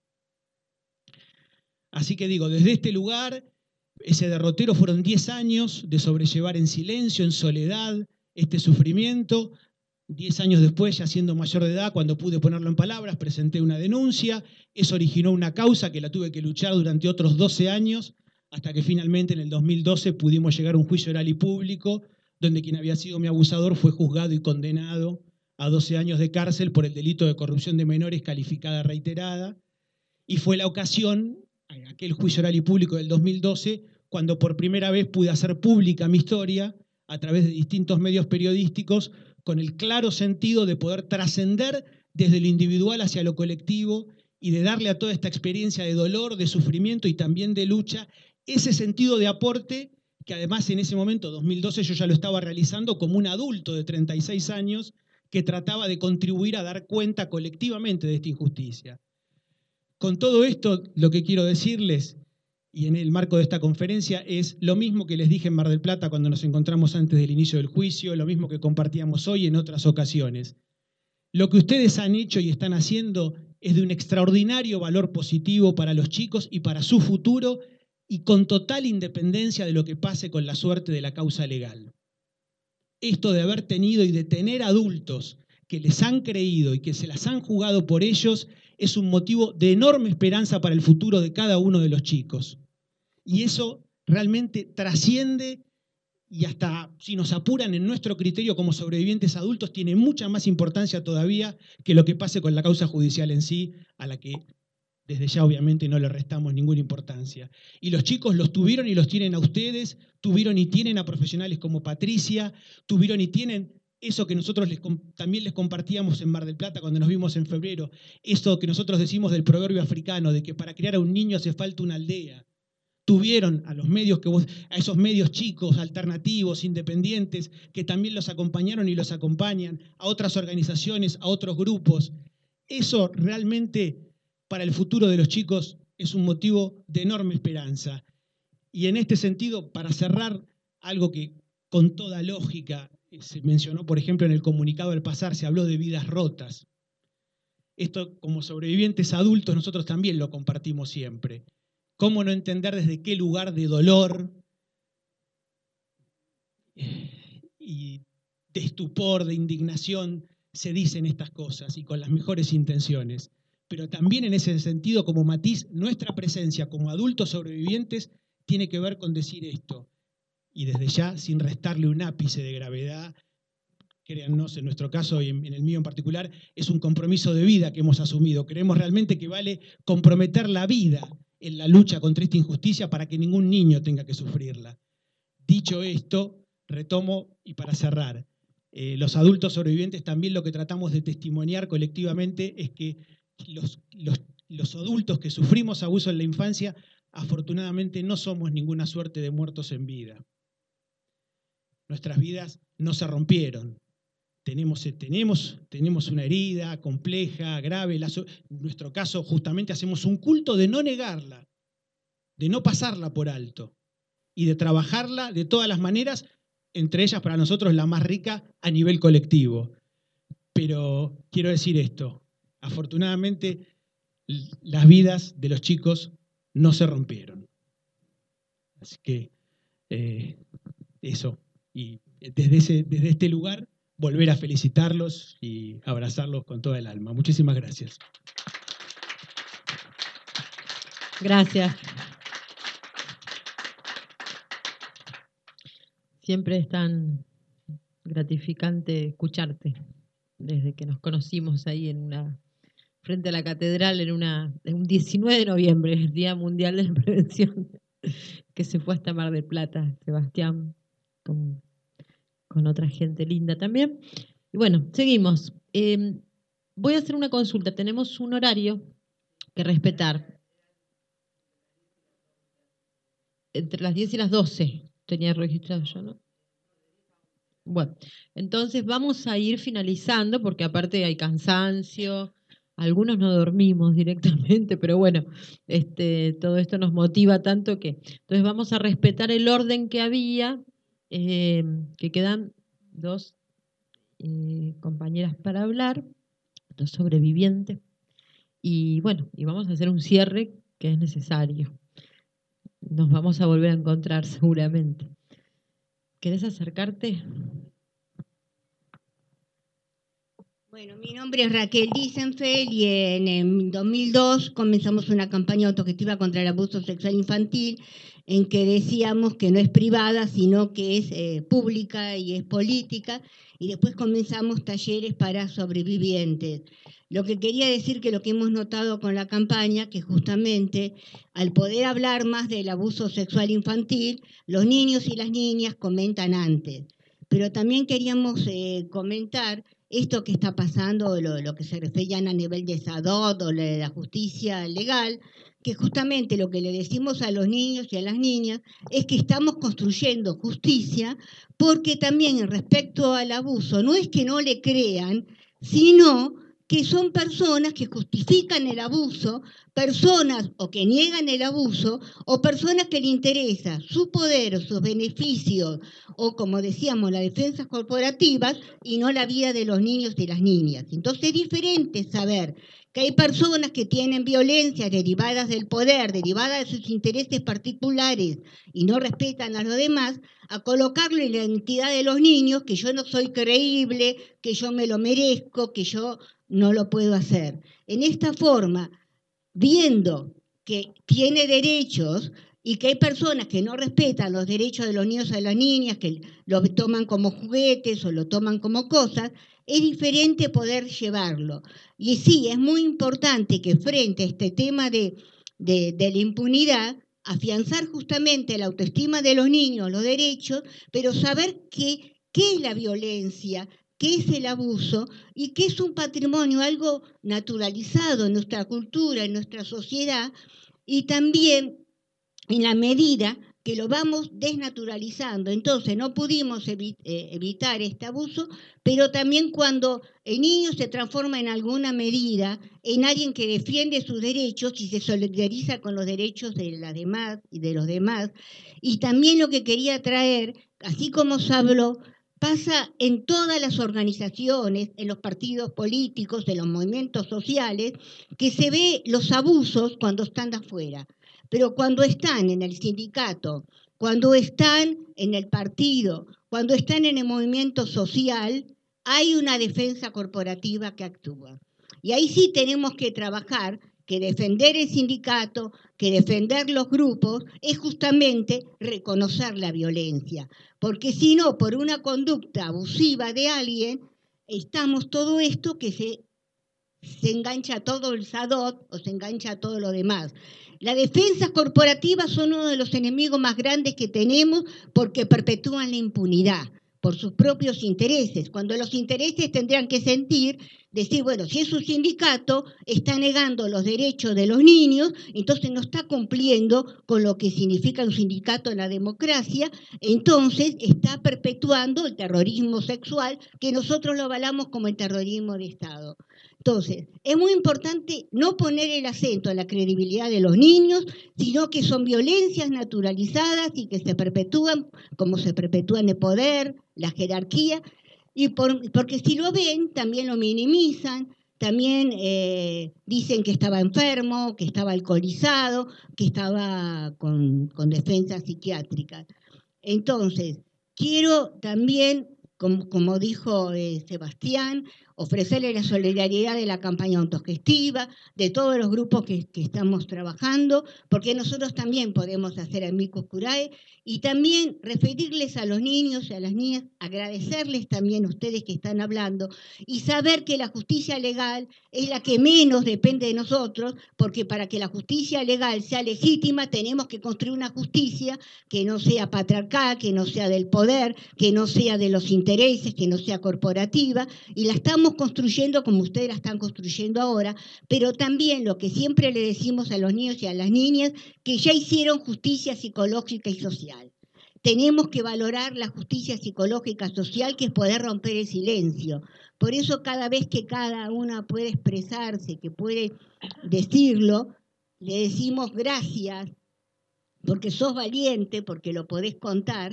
S12: Así que digo, desde este lugar, ese derrotero fueron diez años de sobrellevar en silencio, en soledad, este sufrimiento. Diez años después, ya siendo mayor de edad, cuando pude ponerlo en palabras, presenté una denuncia. Eso originó una causa que la tuve que luchar durante otros doce años, hasta que finalmente en el dos mil doce pudimos llegar a un juicio oral y público, donde quien había sido mi abusador fue juzgado y condenado a doce años de cárcel por el delito de corrupción de menores calificada reiterada. Y fue la ocasión, aquel juicio oral y público del dos mil doce, cuando por primera vez pude hacer pública mi historia a través de distintos medios periodísticos, con el claro sentido de poder trascender desde lo individual hacia lo colectivo y de darle a toda esta experiencia de dolor, de sufrimiento y también de lucha, ese sentido de aporte que además en ese momento, dos mil doce, yo ya lo estaba realizando como un adulto de treinta y seis años que trataba de contribuir a dar cuenta colectivamente de esta injusticia. Con todo esto, lo que quiero decirles, y en el marco de esta conferencia, es lo mismo que les dije en Mar del Plata cuando nos encontramos antes del inicio del juicio, lo mismo que compartíamos hoy en otras ocasiones. Lo que ustedes han hecho y están haciendo es de un extraordinario valor positivo para los chicos y para su futuro, y con total independencia de lo que pase con la suerte de la causa legal. Esto de haber tenido y de tener adultos que les han creído y que se las han jugado por ellos es un motivo de enorme esperanza para el futuro de cada uno de los chicos. Y eso realmente trasciende, y hasta si nos apuran en nuestro criterio como sobrevivientes adultos, tiene mucha más importancia todavía que lo que pase con la causa judicial en sí, a la que desde ya obviamente no le restamos ninguna importancia. Y los chicos los tuvieron y los tienen a ustedes, tuvieron y tienen a profesionales como Patricia, tuvieron y tienen eso que nosotros les, también les compartíamos en Mar del Plata cuando nos vimos en febrero, eso que nosotros decimos del proverbio africano, de que para criar a un niño hace falta una aldea. tuvieron a los medios que vos, a esos medios chicos, alternativos, independientes, que también los acompañaron y los acompañan, a otras organizaciones, a otros grupos. Eso realmente para el futuro de los chicos es un motivo de enorme esperanza. Y en este sentido, para cerrar, algo que con toda lógica se mencionó, por ejemplo, en el comunicado del pasar, se habló de vidas rotas. Esto, como sobrevivientes adultos, nosotros también lo compartimos siempre. ¿Cómo no entender desde qué lugar de dolor y de estupor, de indignación, se dicen estas cosas y con las mejores intenciones? Pero también en ese sentido, como matiz, nuestra presencia como adultos sobrevivientes tiene que ver con decir esto. Y desde ya, sin restarle un ápice de gravedad, créannos, en nuestro caso y en el mío en particular, es un compromiso de vida que hemos asumido. Creemos realmente que vale comprometer la vida en la lucha contra esta injusticia para que ningún niño tenga que sufrirla. Dicho esto, retomo y para cerrar, eh, los adultos sobrevivientes también lo que tratamos de testimoniar colectivamente es que los, los, los adultos que sufrimos abuso en la infancia, afortunadamente no somos ninguna suerte de muertos en vida. Nuestras vidas no se rompieron. Tenemos, tenemos, tenemos una herida compleja, grave. La, en nuestro caso, justamente hacemos un culto de no negarla, de no pasarla por alto y de trabajarla de todas las maneras, entre ellas para nosotros la más rica a nivel colectivo. Pero quiero decir esto, afortunadamente las vidas de los chicos no se rompieron. Así que eh, eso, y desde, ese, desde este lugar volver a felicitarlos y abrazarlos con toda el alma. Muchísimas gracias.
S3: Gracias. Siempre es tan gratificante escucharte desde que nos conocimos ahí en una frente a la catedral en una en un diecinueve de noviembre, el Día Mundial de la Prevención, que se fue hasta Mar del Plata, Sebastián, con con otra gente linda también. Y bueno, seguimos. Eh, voy a hacer una consulta. Tenemos un horario que respetar. Entre las diez y las doce tenía registrado yo, ¿no? Bueno, entonces vamos a ir finalizando porque aparte hay cansancio, algunos no dormimos directamente, pero bueno, este, todo esto nos motiva tanto que... Entonces vamos a respetar el orden que había. Eh, que quedan dos eh, compañeras para hablar, dos sobrevivientes, y bueno, y vamos a hacer un cierre que es necesario. Nos vamos a volver a encontrar seguramente. ¿Querés acercarte?
S13: Bueno, mi nombre es Raquel Disenfeld y en el dos mil dos comenzamos una campaña autogestiva contra el abuso sexual infantil en que decíamos que no es privada, sino que es eh, pública y es política, y después comenzamos talleres para sobrevivientes. Lo que quería decir que lo que hemos notado con la campaña, que justamente al poder hablar más del abuso sexual infantil, los niños y las niñas comentan antes. Pero también queríamos eh, comentar esto que está pasando, lo, lo que se referían a nivel de SADOT o de la justicia legal, que justamente lo que le decimos a los niños y a las niñas es que estamos construyendo justicia, porque también respecto al abuso, no es que no le crean, sino que son personas que justifican el abuso, personas o que niegan el abuso, o personas que le interesa su poder o sus beneficios, o como decíamos, las defensas corporativas, y no la vida de los niños y las niñas. Entonces es diferente saber que hay personas que tienen violencias derivadas del poder, derivadas de sus intereses particulares, y no respetan a los demás, a colocarlo en la identidad de los niños, que yo no soy creíble, que yo me lo merezco, que yo no lo puedo hacer. En esta forma, viendo que tiene derechos y que hay personas que no respetan los derechos de los niños y de las niñas, que lo toman como juguetes o lo toman como cosas, es diferente poder llevarlo. Y sí, es muy importante que frente a este tema de, de, de la impunidad, afianzar justamente la autoestima de los niños, los derechos, pero saber qué, qué es la violencia, qué es el abuso y qué es un patrimonio, algo naturalizado en nuestra cultura, en nuestra sociedad, y también en la medida que lo vamos desnaturalizando. Entonces no pudimos evi- eh, evitar este abuso, pero también cuando el niño se transforma en alguna medida en alguien que defiende sus derechos y se solidariza con los derechos de las demás y de los demás. Y también lo que quería traer, así como se habló, pasa en todas las organizaciones, en los partidos políticos, en los movimientos sociales, que se ve los abusos cuando están de afuera. Pero cuando están en el sindicato, cuando están en el partido, cuando están en el movimiento social, hay una defensa corporativa que actúa. Y ahí sí tenemos que trabajar, que defender el sindicato, que defender los grupos, es justamente reconocer la violencia. Porque si no, por una conducta abusiva de alguien, estamos todo esto que se, se engancha todo el SADOT o se engancha todo lo demás. Las defensas corporativas son uno de los enemigos más grandes que tenemos porque perpetúan la impunidad por sus propios intereses, cuando los intereses tendrían que sentir, decir, bueno, si es un sindicato, está negando los derechos de los niños, entonces no está cumpliendo con lo que significa un sindicato en la democracia, entonces está perpetuando el terrorismo sexual, que nosotros lo avalamos como el terrorismo de Estado. Entonces, es muy importante no poner el acento en la credibilidad de los niños, sino que son violencias naturalizadas y que se perpetúan como se perpetúan el poder, la jerarquía, y por, porque si lo ven, también lo minimizan, también eh, dicen que estaba enfermo, que estaba alcoholizado, que estaba con, con defensas psiquiátricas. Entonces, quiero también, como, como dijo eh, Sebastián, ofrecerle la solidaridad de la campaña autogestiva, de todos los grupos que, que estamos trabajando, porque nosotros también podemos hacer amicus curiae, y también referirles a los niños y a las niñas, agradecerles también a ustedes que están hablando, y saber que la justicia legal es la que menos depende de nosotros, porque para que la justicia legal sea legítima tenemos que construir una justicia que no sea patriarcal, que no sea del poder, que no sea de los intereses, que no sea corporativa, y la estamos construyendo como ustedes la están construyendo ahora, pero también lo que siempre le decimos a los niños y a las niñas, que ya hicieron justicia psicológica y social. Tenemos que valorar la justicia psicológica social, que es poder romper el silencio. Por eso cada vez que cada una puede expresarse, que puede decirlo, le decimos gracias, porque sos valiente, porque lo podés contar,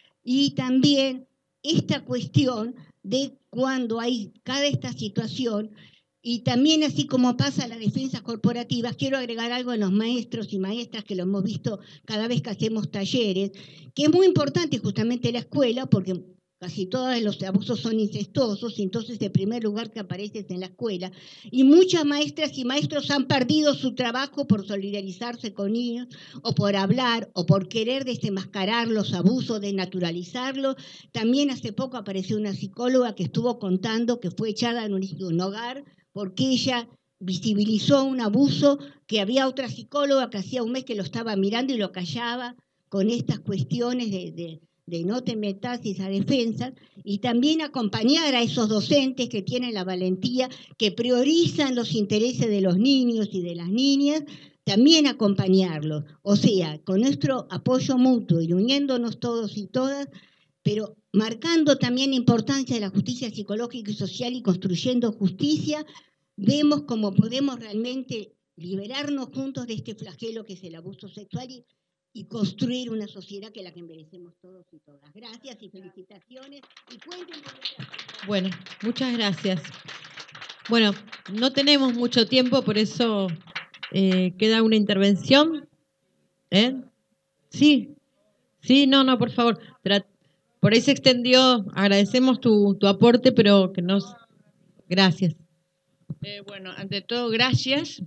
S13: y también esta cuestión de cuando hay cada esta situación, y también así como pasa las defensas corporativas, quiero agregar algo en los maestros y maestras, que lo hemos visto cada vez que hacemos talleres, que es muy importante justamente la escuela, porque casi todos los abusos son incestuosos, y entonces el primer lugar que aparece es en la escuela. Y muchas maestras y maestros han perdido su trabajo por solidarizarse con niños, o por hablar, o por querer desenmascarar los abusos, desnaturalizarlos. También hace poco apareció una psicóloga que estuvo contando que fue echada en un, un hogar porque ella visibilizó un abuso, que había otra psicóloga que hacía un mes que lo estaba mirando y lo callaba con estas cuestiones de... de de no te metas a defensas, y también acompañar a esos docentes que tienen la valentía, que priorizan los intereses de los niños y de las niñas, también acompañarlos. O sea, con nuestro apoyo mutuo y uniéndonos todos y todas, pero marcando también la importancia de la justicia psicológica y social y construyendo justicia, vemos cómo podemos realmente liberarnos juntos de este flagelo que es el abuso sexual y y construir una sociedad que es la que merecemos todos y todas. Gracias y felicitaciones. Y cuenten con esta...
S14: Bueno, muchas gracias. Bueno, no tenemos mucho tiempo, por eso eh, queda una intervención. ¿Eh? Sí, sí, no, no, por favor. Tra- por ahí se extendió, agradecemos tu, tu aporte, pero que nos... Gracias.
S15: Eh, bueno, ante todo, gracias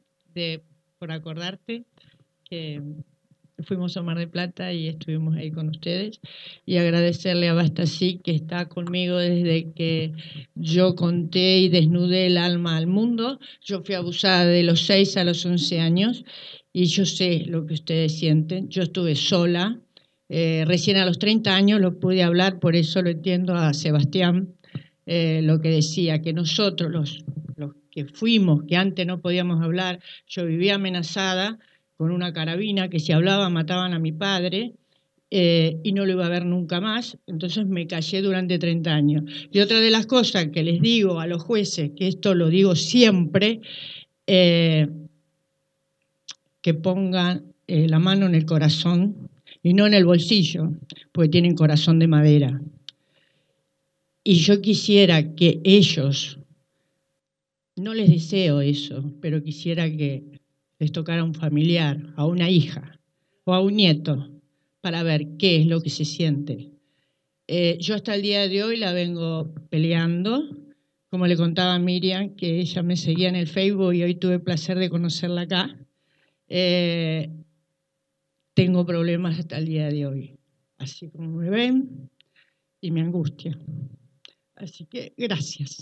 S15: de, por acordarte que... fuimos a Mar del Plata y estuvimos ahí con ustedes, y agradecerle a Bastasí, que está conmigo desde que yo conté y desnudé el alma al mundo. Yo fui abusada de los seis a los once años y yo sé lo que ustedes sienten. Yo estuve sola, eh, recién a los treinta años lo pude hablar, por eso lo entiendo a Sebastián, eh, lo que decía, que nosotros los, los que fuimos, que antes no podíamos hablar, yo vivía amenazada. con una carabina, que si hablaba mataban a mi padre, eh, y no lo iba a ver nunca más, entonces me callé durante treinta años. Y otra de las cosas que les digo a los jueces, que esto lo digo siempre, eh, que pongan eh, la mano en el corazón y no en el bolsillo, porque tienen corazón de madera. Y yo quisiera que ellos, no les deseo eso, pero quisiera que les tocara a un familiar, a una hija o a un nieto, para ver qué es lo que se siente. Eh, yo hasta el día de hoy la vengo peleando, como le contaba a Miriam, que ella me seguía en el Facebook y hoy tuve el placer de conocerla acá. Eh, tengo problemas hasta el día de hoy, así como me ven, y me angustia. Así que gracias.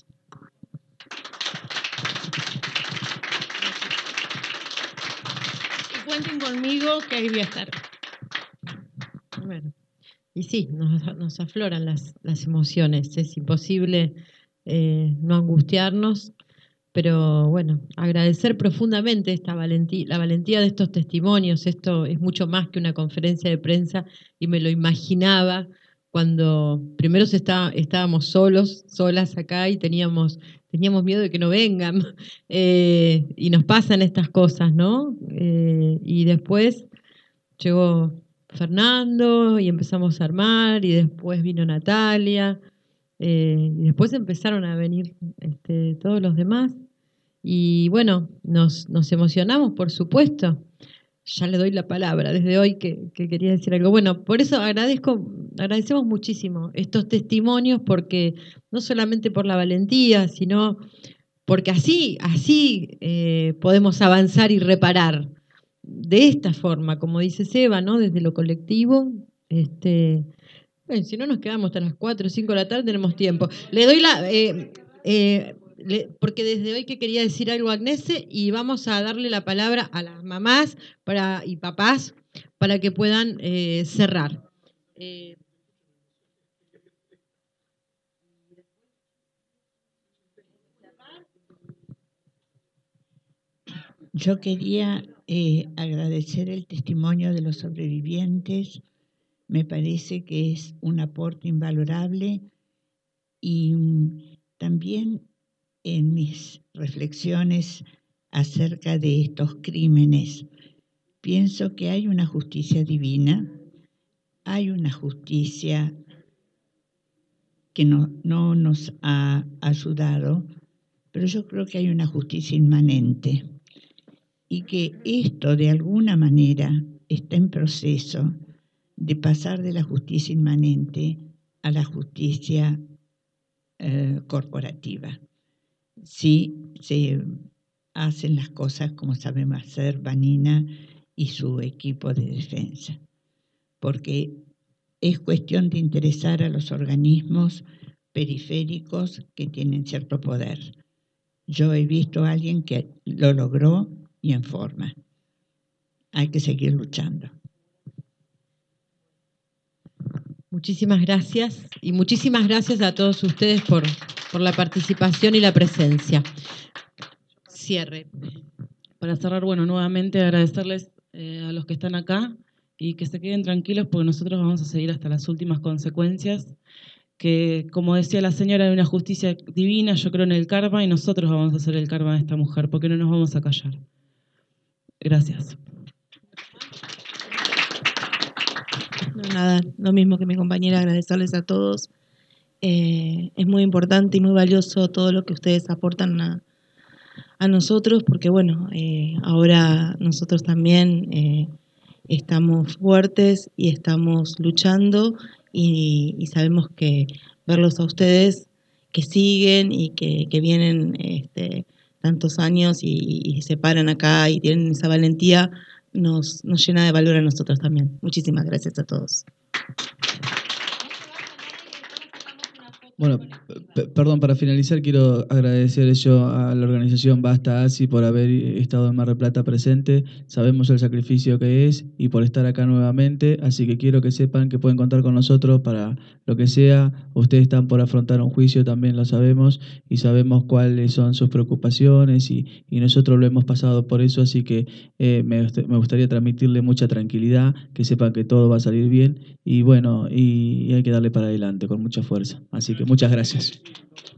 S15: Y cuenten conmigo que ahí voy a estar.
S14: Bueno, y sí, nos, nos afloran las, las emociones, es imposible eh, no angustiarnos, pero bueno, agradecer profundamente esta valentía, la valentía de estos testimonios. Esto es mucho más que una conferencia de prensa y me lo imaginaba cuando primero se está, estábamos solos, solas acá y teníamos, teníamos miedo de que no vengan eh, y nos pasan estas cosas, ¿no? Eh, y después llegó Fernando y empezamos a armar y después vino Natalia eh, y después empezaron a venir este, todos los demás y bueno, nos, nos emocionamos, por supuesto. Ya le doy la palabra desde hoy que, que quería decir algo. Bueno, por eso agradezco, agradecemos muchísimo estos testimonios, porque no solamente por la valentía, sino porque así, así eh, podemos avanzar y reparar. De esta forma, como dice Seba, ¿no? Desde lo colectivo. Este, bueno, si no nos quedamos hasta las cuatro o cinco de la tarde, tenemos tiempo. Le doy la... Eh, eh, le, porque desde hoy que quería decir algo a Agnese y vamos a darle la palabra a las mamás para, y papás para que puedan eh, cerrar. Eh,
S9: Yo quería eh, agradecer el testimonio de los sobrevivientes. Me parece que es un aporte invalorable y mm, también en mis reflexiones acerca de estos crímenes, pienso que hay una justicia divina, hay una justicia que no, no nos ha ayudado, pero yo creo que hay una justicia inmanente y que esto de alguna manera está en proceso de pasar de la justicia inmanente a la justicia eh, corporativa. Si se hacen las cosas como sabemos hacer Vanina y su equipo de defensa, porque es cuestión de interesar a los organismos periféricos que tienen cierto poder. Yo he visto a alguien que lo logró y en forma. Hay que seguir luchando.
S14: Muchísimas gracias y muchísimas gracias a todos ustedes por, por la participación y la presencia. Cierre.
S4: Para cerrar, bueno, nuevamente agradecerles eh, a los que están acá y que se queden tranquilos porque nosotros vamos a seguir hasta las últimas consecuencias, que como decía la señora, hay una justicia divina, yo creo en el karma y nosotros vamos a hacer el karma de esta mujer porque no nos vamos a callar. Gracias.
S16: No, nada, lo mismo que mi compañera, agradecerles a todos. Eh, es muy importante y muy valioso todo lo que ustedes aportan a, a nosotros, porque bueno, eh, ahora nosotros también eh, estamos fuertes y estamos luchando y, y sabemos que verlos a ustedes que siguen y que, que vienen este, tantos años y, y se paran acá y tienen esa valentía, Nos, nos llena de valor a nosotros también. Muchísimas gracias a todos.
S2: Bueno, p- perdón, para finalizar quiero agradecer yo a la organización Basta ASI por haber estado en Mar del Plata presente. Sabemos el sacrificio que es y por estar acá nuevamente, así que quiero que sepan que pueden contar con nosotros para lo que sea. Ustedes están por afrontar un juicio, también lo sabemos, y sabemos cuáles son sus preocupaciones y, y nosotros lo hemos pasado por eso, así que eh, me, gust- me gustaría transmitirle mucha tranquilidad, que sepan que todo va a salir bien y bueno, y, y hay que darle para adelante con mucha fuerza. Así que muchas gracias.